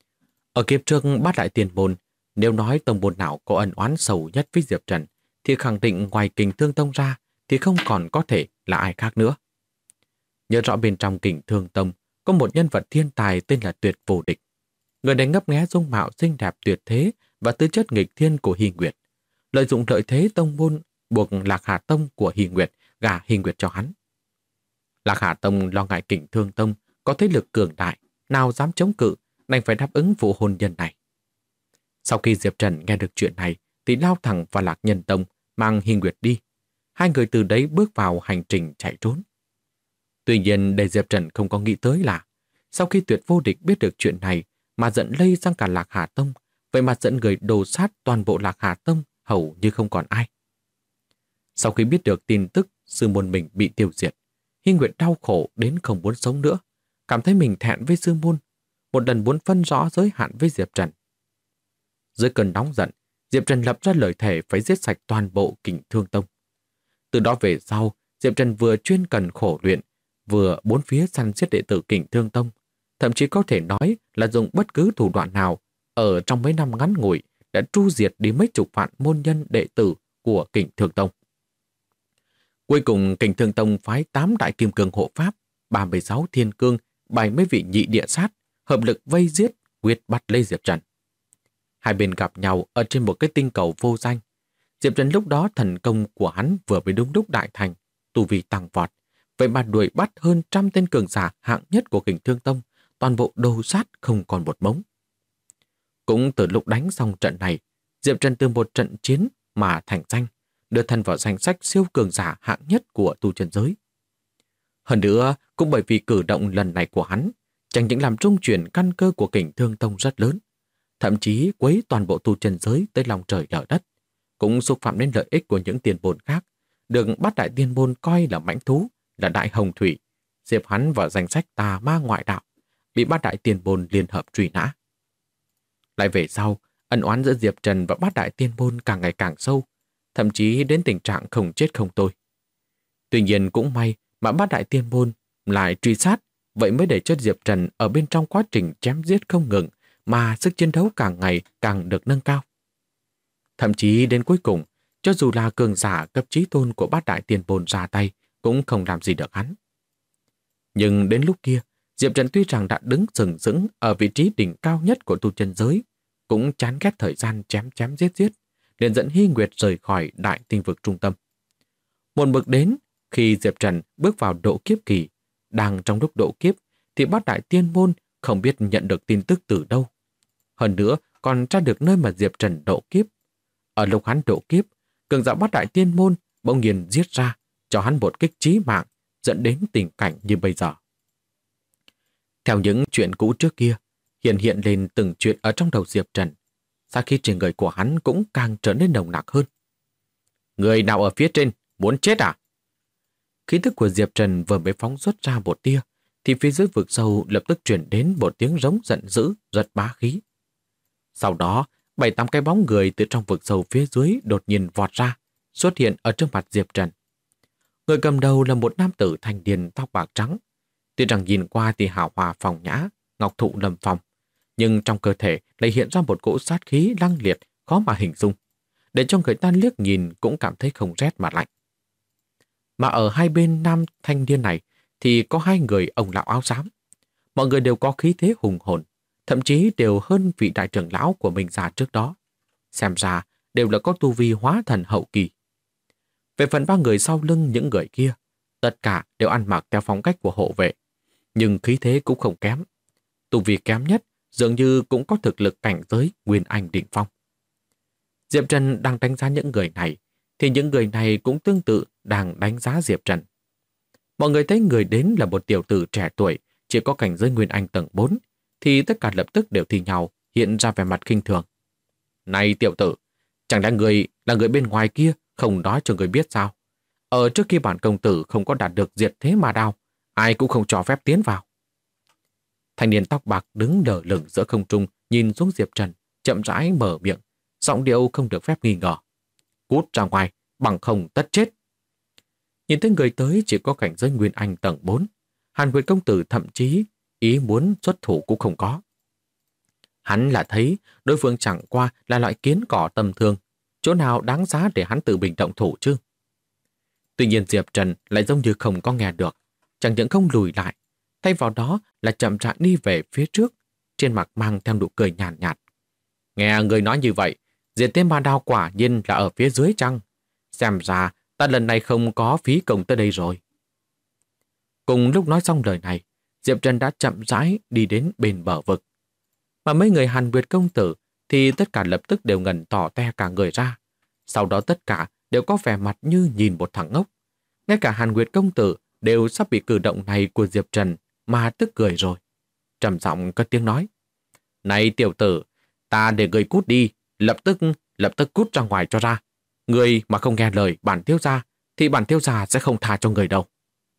Ở kiếp trước bát đại tiền môn, nếu nói tông môn nào có ân oán sâu nhất với Diệp Trần, thì khẳng định ngoài Kình Thương Tông ra thì không còn có thể là ai khác nữa. Nhớ rõ bên trong Kình Thương Tông có một nhân vật thiên tài tên là Tuyệt Vô Địch. Người này ngấp nghé dung mạo xinh đẹp tuyệt thế và tư chất nghịch thiên của Hy Nguyệt, lợi dụng lợi thế tông môn buộc Lạc Hà Tông của Hy Nguyệt gả Hy Nguyệt cho hắn. Lạc Hà Tông lo ngại Kình Thương Tông có thế lực cường đại, nào dám chống cự, đành phải đáp ứng vụ hôn nhân này. Sau khi Diệp Trần nghe được chuyện này, thì lao thẳng vào Lạc Nhân Tông, mang Hy Nguyệt đi. Hai người từ đấy bước vào hành trình chạy trốn. Tuy nhiên, để Diệp Trần không có nghĩ tới là, sau khi Tuyệt Vô Địch biết được chuyện này, mà giận lây sang cả Lạc Hà Tông, vậy mà dẫn người đồ sát toàn bộ Lạc Hà Tông hầu như không còn ai. Sau khi biết được tin tức sư môn mình bị tiêu diệt, Hy Nguyệt đau khổ đến không muốn sống nữa, cảm thấy mình thẹn với sư môn, một lần muốn phân rõ giới hạn với Diệp Trần. Dưới cơn nóng giận, Diệp Trần lập ra lời thề phải giết sạch toàn bộ Kình Thương Tông. Từ đó về sau, Diệp Trần vừa chuyên cần khổ luyện, vừa bốn phía săn giết đệ tử Kình Thương Tông, thậm chí có thể nói là dùng bất cứ thủ đoạn nào ở trong mấy năm ngắn ngủi đã tru diệt đi mấy chục vạn môn nhân đệ tử của Kình Thương Tông. Cuối cùng, Kình Thương Tông phái 8 đại kim cương hộ pháp, 36 thiên cương, 70 vị nhị địa sát, hợp lực vây giết, quyết bắt lấy Diệp Trần. Hai bên gặp nhau ở trên một cái tinh cầu vô danh. Diệp Trần lúc đó thần công của hắn vừa mới đúng lúc đại thành, tu vi tăng vọt, vậy mà đuổi bắt hơn 100 tên cường giả hạng nhất của Kình Thương Tông, toàn bộ đồ sát không còn một mống. Cũng từ lúc đánh xong trận này, Diệp Trần từ một trận chiến mà thành danh, đưa thân vào danh sách siêu cường giả hạng nhất của tu chân giới. Hơn nữa, cũng bởi vì cử động lần này của hắn, chẳng những làm trung chuyển căn cơ của Kình Thương Tông rất lớn, thậm chí quấy toàn bộ tu chân giới tới lòng trời lở đất, cũng xúc phạm đến lợi ích của những tiền bôn khác, được Bát Đại Tiên Môn coi là mãnh thú, là đại hồng thủy, xếp hắn vào danh sách tà ma ngoại đạo, bị Bát Đại Tiên Môn liên hợp truy nã. Lại về sau, ân oán giữa Diệp Trần và Bát Đại Tiên Môn càng ngày càng sâu, thậm chí đến tình trạng không chết không thôi. Tuy nhiên cũng may mà Bát Đại Tiên Môn lại truy sát, vậy mới để cho Diệp Trần ở bên trong quá trình chém giết không ngừng mà sức chiến đấu càng ngày càng được nâng cao. Thậm chí đến cuối cùng, cho dù là cường giả cấp chí tôn của Bát Đại Tiên Môn ra tay, cũng không làm gì được hắn. Nhưng đến lúc kia, Diệp Trần tuy rằng đã đứng sừng sững ở vị trí đỉnh cao nhất của tu chân giới, cũng chán ghét thời gian chém chém giết giết, liền dẫn Hy Nguyệt rời khỏi đại tinh vực trung tâm. Một mực đến, khi Diệp Trần bước vào độ kiếp kỳ, đang trong lúc độ kiếp, thì Bát Đại Tiên Môn không biết nhận được tin tức từ đâu. Hơn nữa, còn tra được nơi mà Diệp Trần độ kiếp. Ở lúc hắn độ kiếp, cường giả Bát Đại Tiên Môn bỗng nhiên giết ra, cho hắn một kích chí mạng, dẫn đến tình cảnh như bây giờ. Theo những chuyện cũ trước kia, hiện lên từng chuyện ở trong đầu Diệp Trần, sát khí trên người của hắn cũng càng trở nên nồng nặc hơn. Người nào ở phía trên, muốn chết à? Khí tức của Diệp Trần vừa mới phóng xuất ra một tia, thì phía dưới vực sâu lập tức chuyển đến một tiếng rống giận dữ, rất bá khí. Sau đó, 7-8 cái bóng người từ trong vực sâu phía dưới đột nhiên vọt ra, xuất hiện ở trước mặt Diệp Trần. Người cầm đầu là một nam tử thanh niên tóc bạc trắng. Tuy rằng nhìn qua thì hào hòa phong nhã, ngọc thụ lâm phong, nhưng trong cơ thể lại hiện ra một cỗ sát khí lăng liệt, khó mà hình dung, để cho người ta liếc nhìn cũng cảm thấy không rét mà lạnh. Mà ở hai bên nam thanh niên này thì có hai người ông lão áo xám. Mọi người đều có khí thế hùng hồn, thậm chí đều hơn vị đại trưởng lão của mình già trước đó. Xem ra đều là có tu vi hóa thần hậu kỳ. Về phần ba người sau lưng những người kia, tất cả đều ăn mặc theo phong cách của hộ vệ, nhưng khí thế cũng không kém. Tu vi kém nhất dường như cũng có thực lực cảnh giới Nguyên Anh đỉnh phong. Diệp Trần đang đánh giá những người này, thì những người này cũng tương tự đang đánh giá Diệp Trần. Mọi người thấy người đến là một tiểu tử trẻ tuổi, chỉ có cảnh giới Nguyên Anh tầng 4, thì tất cả lập tức đều thi nhau hiện ra vẻ mặt khinh thường. Này tiểu tử, chẳng lẽ người là người bên ngoài kia không nói cho người biết sao? Ở trước khi bản công tử không có đạt được diệt thế ma đao, ai cũng không cho phép tiến vào. Thanh niên tóc bạc đứng lơ lửng giữa không trung, nhìn xuống Diệp Trần, chậm rãi mở miệng, giọng điệu không được phép nghi ngờ. Cút ra ngoài, bằng không tất chết. Nhìn thấy người tới chỉ có cảnh giới Nguyên Anh tầng 4, Hàn Nguyệt công tử thậm chí ý muốn xuất thủ cũng không có. Hắn là thấy đối phương chẳng qua là loại kiến cỏ tầm thường, chỗ nào đáng giá để hắn tự mình động thủ chứ. Tuy nhiên Diệp Trần lại giống như không có nghe được, chẳng những không lùi lại, thay vào đó là chậm rãi đi về phía trước, trên mặt mang theo nụ cười nhàn nhạt. Nghe người nói như vậy, diệt thế ma đao quả nhiên là ở phía dưới chăng? Xem ra ta lần này không có phí công tới đây rồi. Cùng lúc nói xong lời này, Diệp Trần đã chậm rãi đi đến bên bờ vực. Mà mấy người Hàn Nguyệt công tử thì tất cả lập tức đều ngẩn tỏ te cả người ra. Sau đó tất cả đều có vẻ mặt như nhìn một thằng ngốc. Ngay cả Hàn Nguyệt công tử đều sắp bị cử động này của Diệp Trần mà tức cười rồi. Trầm giọng cất tiếng nói. Này tiểu tử, ta để người cút đi, lập tức cút ra ngoài cho ra. Người mà không nghe lời bản thiếu gia thì bản thiếu gia sẽ không tha cho người đâu.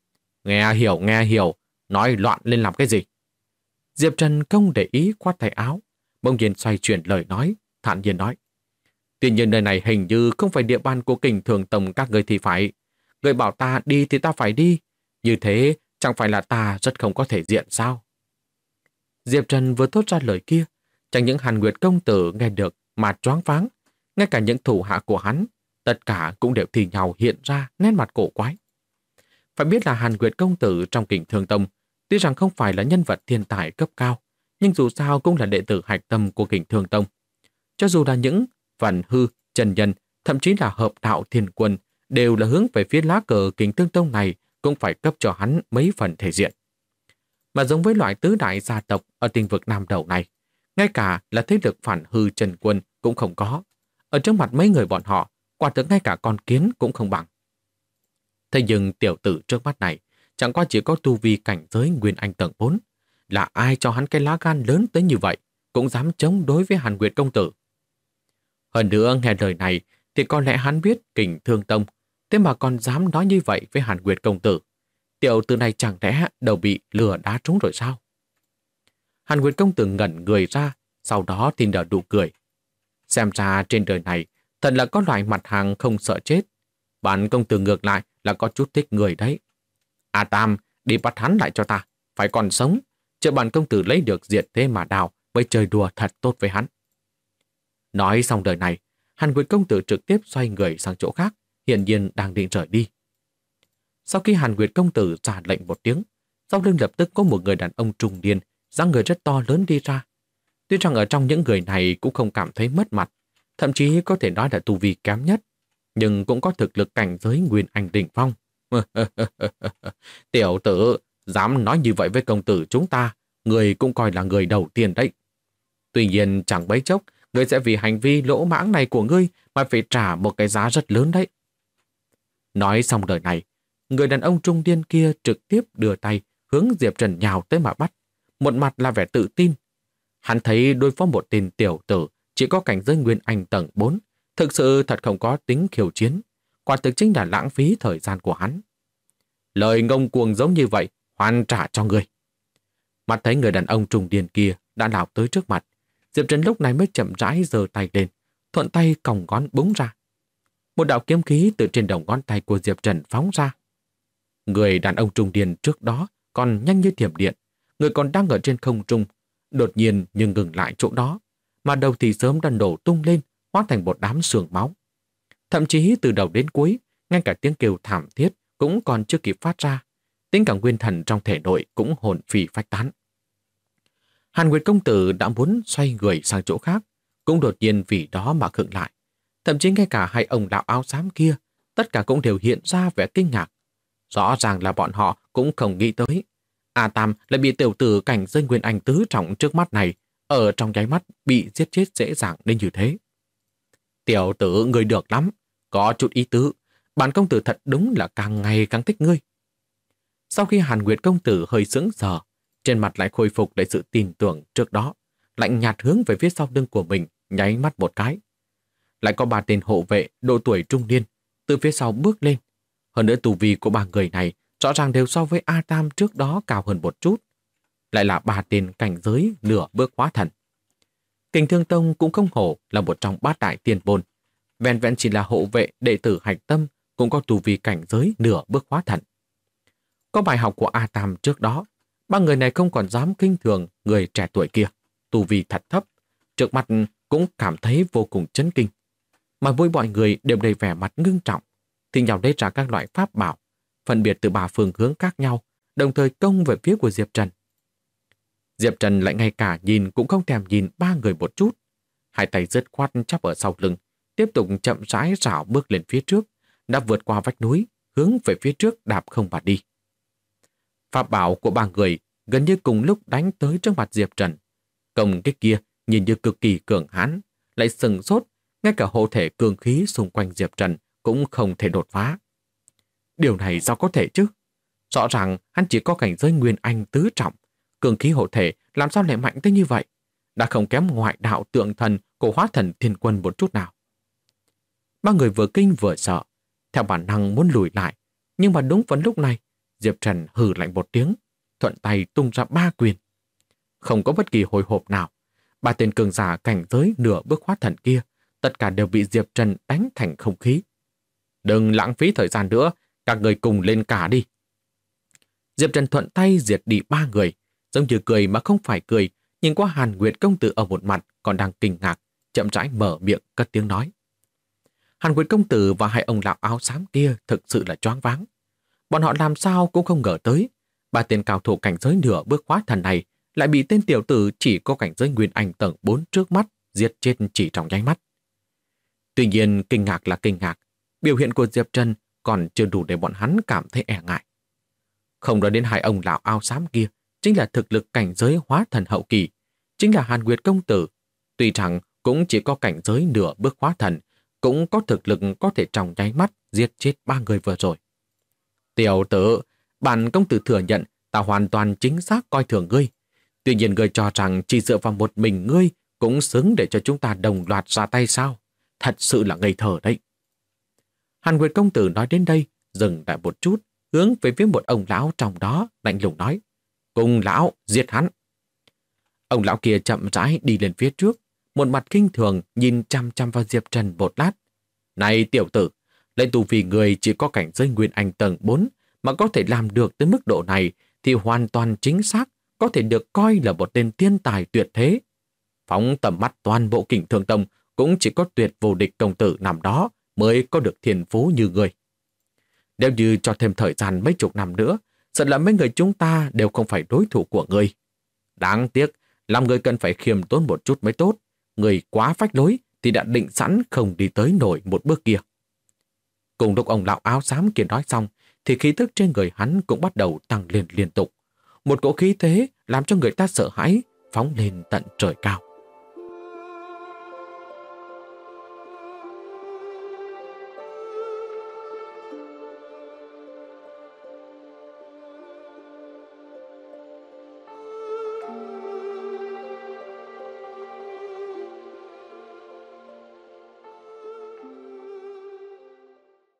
Nghe hiểu, nói loạn lên làm cái gì? Diệp Trần không để ý khoát tay áo, bỗng nhiên xoay chuyển lời nói, thản nhiên nói. Tuy nhiên nơi này hình như không phải địa bàn của Kình Thường Tông các người thì phải. Người bảo ta đi thì ta phải đi. Như thế chẳng phải là ta rất không có thể diện sao? Diệp Trần vừa thốt ra lời kia, chẳng những Hàn Nguyệt công tử nghe được mà choáng váng, ngay cả những thủ hạ của hắn, tất cả cũng đều thì nhau hiện ra nét mặt cổ quái. Phải biết là Hàn Nguyệt công tử trong Kình Thương Tông, tuy rằng không phải là nhân vật thiên tài cấp cao, nhưng dù sao cũng là đệ tử hạch tâm của Kình Thương Tông. Cho dù là những Vạn Hư, Trần Nhân, thậm chí là Hợp Đạo Thiên Quân, đều là hướng về phía lá cờ Kình Thương Tông này, cũng phải cấp cho hắn mấy phần thể diện. Mà giống với loại tứ đại gia tộc ở tinh vực Nam Đầu này, ngay cả là thế lực Phản Hư Trần Quân cũng không có. Ở trước mặt mấy người bọn họ, quả thực ngay cả con kiến cũng không bằng. Thế nhưng tiểu tử trước mắt này chẳng qua chỉ có tu vi cảnh giới Nguyên Anh tầng 4. Là ai cho hắn cái lá gan lớn tới như vậy, cũng dám chống đối với Hàn Nguyệt công tử. Hơn nữa nghe lời này thì có lẽ hắn biết Kình Thương Tông, thế mà còn dám nói như vậy với Hàn Nguyệt công tử. Tiểu tử này chẳng lẽ đầu bị lừa đá trúng rồi sao? Hàn Nguyệt công tử ngẩn người ra, sau đó thì nở nụ cười. Xem ra trên đời này thật là có loại mặt hàng không sợ chết. Bản công tử ngược lại là có chút thích người đấy. A Tam, đi bắt hắn lại cho ta, phải còn sống. Chờ bản công tử lấy được diệt thế mà đào mới chơi đùa thật tốt với hắn. Nói xong đời này, Hàn Nguyệt công tử trực tiếp xoay người sang chỗ khác, hiển nhiên đang định rời đi. Sau khi Hàn Nguyệt công tử ra lệnh một tiếng, sau lưng lập tức có một người đàn ông trung niên, dáng người rất to lớn đi ra. Tuy rằng ở trong những người này cũng không cảm thấy mất mặt, thậm chí có thể nói là tu vi kém nhất, nhưng cũng có thực lực cảnh giới Nguyên Anh đỉnh phong. Tiểu tử, dám nói như vậy với công tử chúng ta, người cũng coi là người đầu tiên đấy. Tuy nhiên chẳng mấy chốc, ngươi sẽ vì hành vi lỗ mãng này của ngươi mà phải trả một cái giá rất lớn đấy. Nói xong lời này, người đàn ông trung niên kia trực tiếp đưa tay hướng Diệp Trần nhào tới mà bắt, một mặt là vẻ tự tin. Hắn thấy đối phó một tên tiểu tử chỉ có cảnh giới Nguyên Anh tầng 4, thực sự thật không có tính khiêu chiến, quả thực chính là lãng phí thời gian của hắn. Lời ngông cuồng giống như vậy, hoàn trả cho ngươi. Mắt thấy người đàn ông trung niên kia đã lao tới trước mặt, Diệp Trần lúc này mới chậm rãi giơ tay lên, thuận tay còng ngón búng ra. Một đạo kiếm khí từ trên đầu ngón tay của Diệp Trần phóng ra. Người đàn ông trung niên trước đó còn nhanh như thiểm điện, người còn đang ở trên không trung, đột nhiên nhưng ngừng lại chỗ đó, mà đầu thì sớm đã nổ tung lên, hóa thành một đám sương máu. Thậm chí từ đầu đến cuối, ngay cả tiếng kêu thảm thiết cũng còn chưa kịp phát ra, tính cả nguyên thần trong thể nội cũng hồn phi phách tán. Hàn Nguyệt công tử đã muốn xoay người sang chỗ khác, cũng đột nhiên vì đó mà khựng lại. Thậm chí ngay cả hai ông lão áo xám kia, tất cả cũng đều hiện ra vẻ kinh ngạc. Rõ ràng là bọn họ cũng không nghĩ tới. A Tam lại bị tiểu tử cảnh giới Nguyên Anh tứ trọng trước mắt này, ở trong nháy mắt bị giết chết dễ dàng đến như thế. Tiểu tử ngươi được lắm, có chút ý tứ, bản công tử thật đúng là càng ngày càng thích ngươi. Sau khi Hàn Nguyệt công tử hơi sững sờ, trên mặt lại khôi phục lại sự tin tưởng trước đó, lạnh nhạt hướng về phía sau lưng của mình, nháy mắt một cái. Lại có 3 tên hộ vệ độ tuổi trung niên từ phía sau bước lên. Hơn nữa tu vi của 3 người này rõ ràng đều so với A Tam trước đó cao hơn một chút. Lại là 3 tên cảnh giới nửa bước hóa thần. Kình Thương Tông cũng không hổ là một trong 3 đại tiên môn. Vẹn vẹn chỉ là hộ vệ đệ tử hạch tâm cũng có tu vi cảnh giới nửa bước hóa thần. Có bài học của A Tam trước đó, 3 người này không còn dám khinh thường người trẻ tuổi kia, tu vi thật thấp, trước mặt cũng cảm thấy vô cùng chấn kinh. Mà mỗi mọi người đều đầy vẻ mặt ngưng trọng, thì nhau lấy ra các loại pháp bảo, phân biệt từ 3 phương hướng khác nhau, đồng thời công về phía của Diệp Trần. Diệp Trần lại ngay cả nhìn cũng không thèm nhìn 3 người một chút, hai tay dứt khoát chắp ở sau lưng, tiếp tục chậm rãi rảo bước lên phía trước, đã vượt qua vách núi, hướng về phía trước đạp không mà đi. Pháp bảo của 3 người gần như cùng lúc đánh tới trước mặt Diệp Trần. Công kích kia nhìn như cực kỳ cường hãn, lại sừng sốt, ngay cả hộ thể cường khí xung quanh Diệp Trần cũng không thể đột phá. Điều này sao có thể chứ? Rõ ràng hắn chỉ có cảnh giới Nguyên Anh tứ trọng, cường khí hộ thể làm sao lại mạnh tới như vậy? Đã không kém ngoại đạo tượng thần của Hóa Thần Thiên Quân một chút nào. 3 người vừa kinh vừa sợ, theo bản năng muốn lùi lại, nhưng mà đúng vào lúc này, Diệp Trần hừ lạnh một tiếng, thuận tay tung ra 3 quyền. Không có bất kỳ hồi hộp nào, 3 tên cường giả cảnh giới nửa bước hóa thần kia, tất cả đều bị Diệp Trần đánh thành không khí. Đừng lãng phí thời gian nữa, các người cùng lên cả đi. Diệp Trần thuận tay diệt đi 3 người, giống như cười mà không phải cười, nhìn qua Hàn Nguyệt công tử ở một mặt còn đang kinh ngạc, chậm rãi mở miệng cất tiếng nói. Hàn Nguyệt công tử và 2 ông lão áo xám kia thực sự là choáng váng. Bọn họ làm sao cũng không ngờ tới, 3 tên cao thủ cảnh giới nửa bước hóa thần này lại bị tên tiểu tử chỉ có cảnh giới Nguyên Anh tầng 4 trước mắt giết chết chỉ trong nháy mắt. Tuy nhiên kinh ngạc là kinh ngạc, biểu hiện của Diệp Trần còn chưa đủ để bọn hắn cảm thấy e ngại. Không nói đến 2 ông lão áo xám kia, chính là thực lực cảnh giới hóa thần hậu kỳ, chính là Hàn Nguyệt công tử. Tuy rằng cũng chỉ có cảnh giới nửa bước hóa thần, cũng có thực lực có thể trong nháy mắt giết chết 3 người vừa rồi. Tiểu tử, bản công tử thừa nhận ta hoàn toàn chính xác coi thường ngươi. Tuy nhiên ngươi cho rằng chỉ dựa vào một mình ngươi cũng xứng để cho chúng ta đồng loạt ra tay sao? Thật sự là ngây thơ đấy. Hàn Nguyệt công tử nói đến đây, dừng lại một chút, hướng về phía một ông lão trong đó, lạnh lùng nói. Cùng lão, giết hắn. Ông lão kia chậm rãi đi lên phía trước, một mặt kinh thường nhìn chăm chăm vào Diệp Trần một lát. Này tiểu tử, lấy tu vì người chỉ có cảnh giới Nguyên Anh tầng 4 mà có thể làm được tới mức độ này thì hoàn toàn chính xác có thể được coi là một tên thiên tài tuyệt thế. Phóng tầm mắt toàn bộ Kình Thương Tông cũng chỉ có tuyệt vô địch công tử nằm đó mới có được thiên phú như người. Nếu như cho thêm thời gian mấy chục năm nữa, sợ là mấy người chúng ta đều không phải đối thủ của người. Đáng tiếc, làm người cần phải khiêm tốn một chút mới tốt. Người quá phách lối thì đã định sẵn không đi tới nổi một bước kia. Cùng lúc ông lão áo xám kia nói xong, thì khí tức trên người hắn cũng bắt đầu tăng lên liên tục. Một cỗ khí thế làm cho người ta sợ hãi, phóng lên tận trời cao.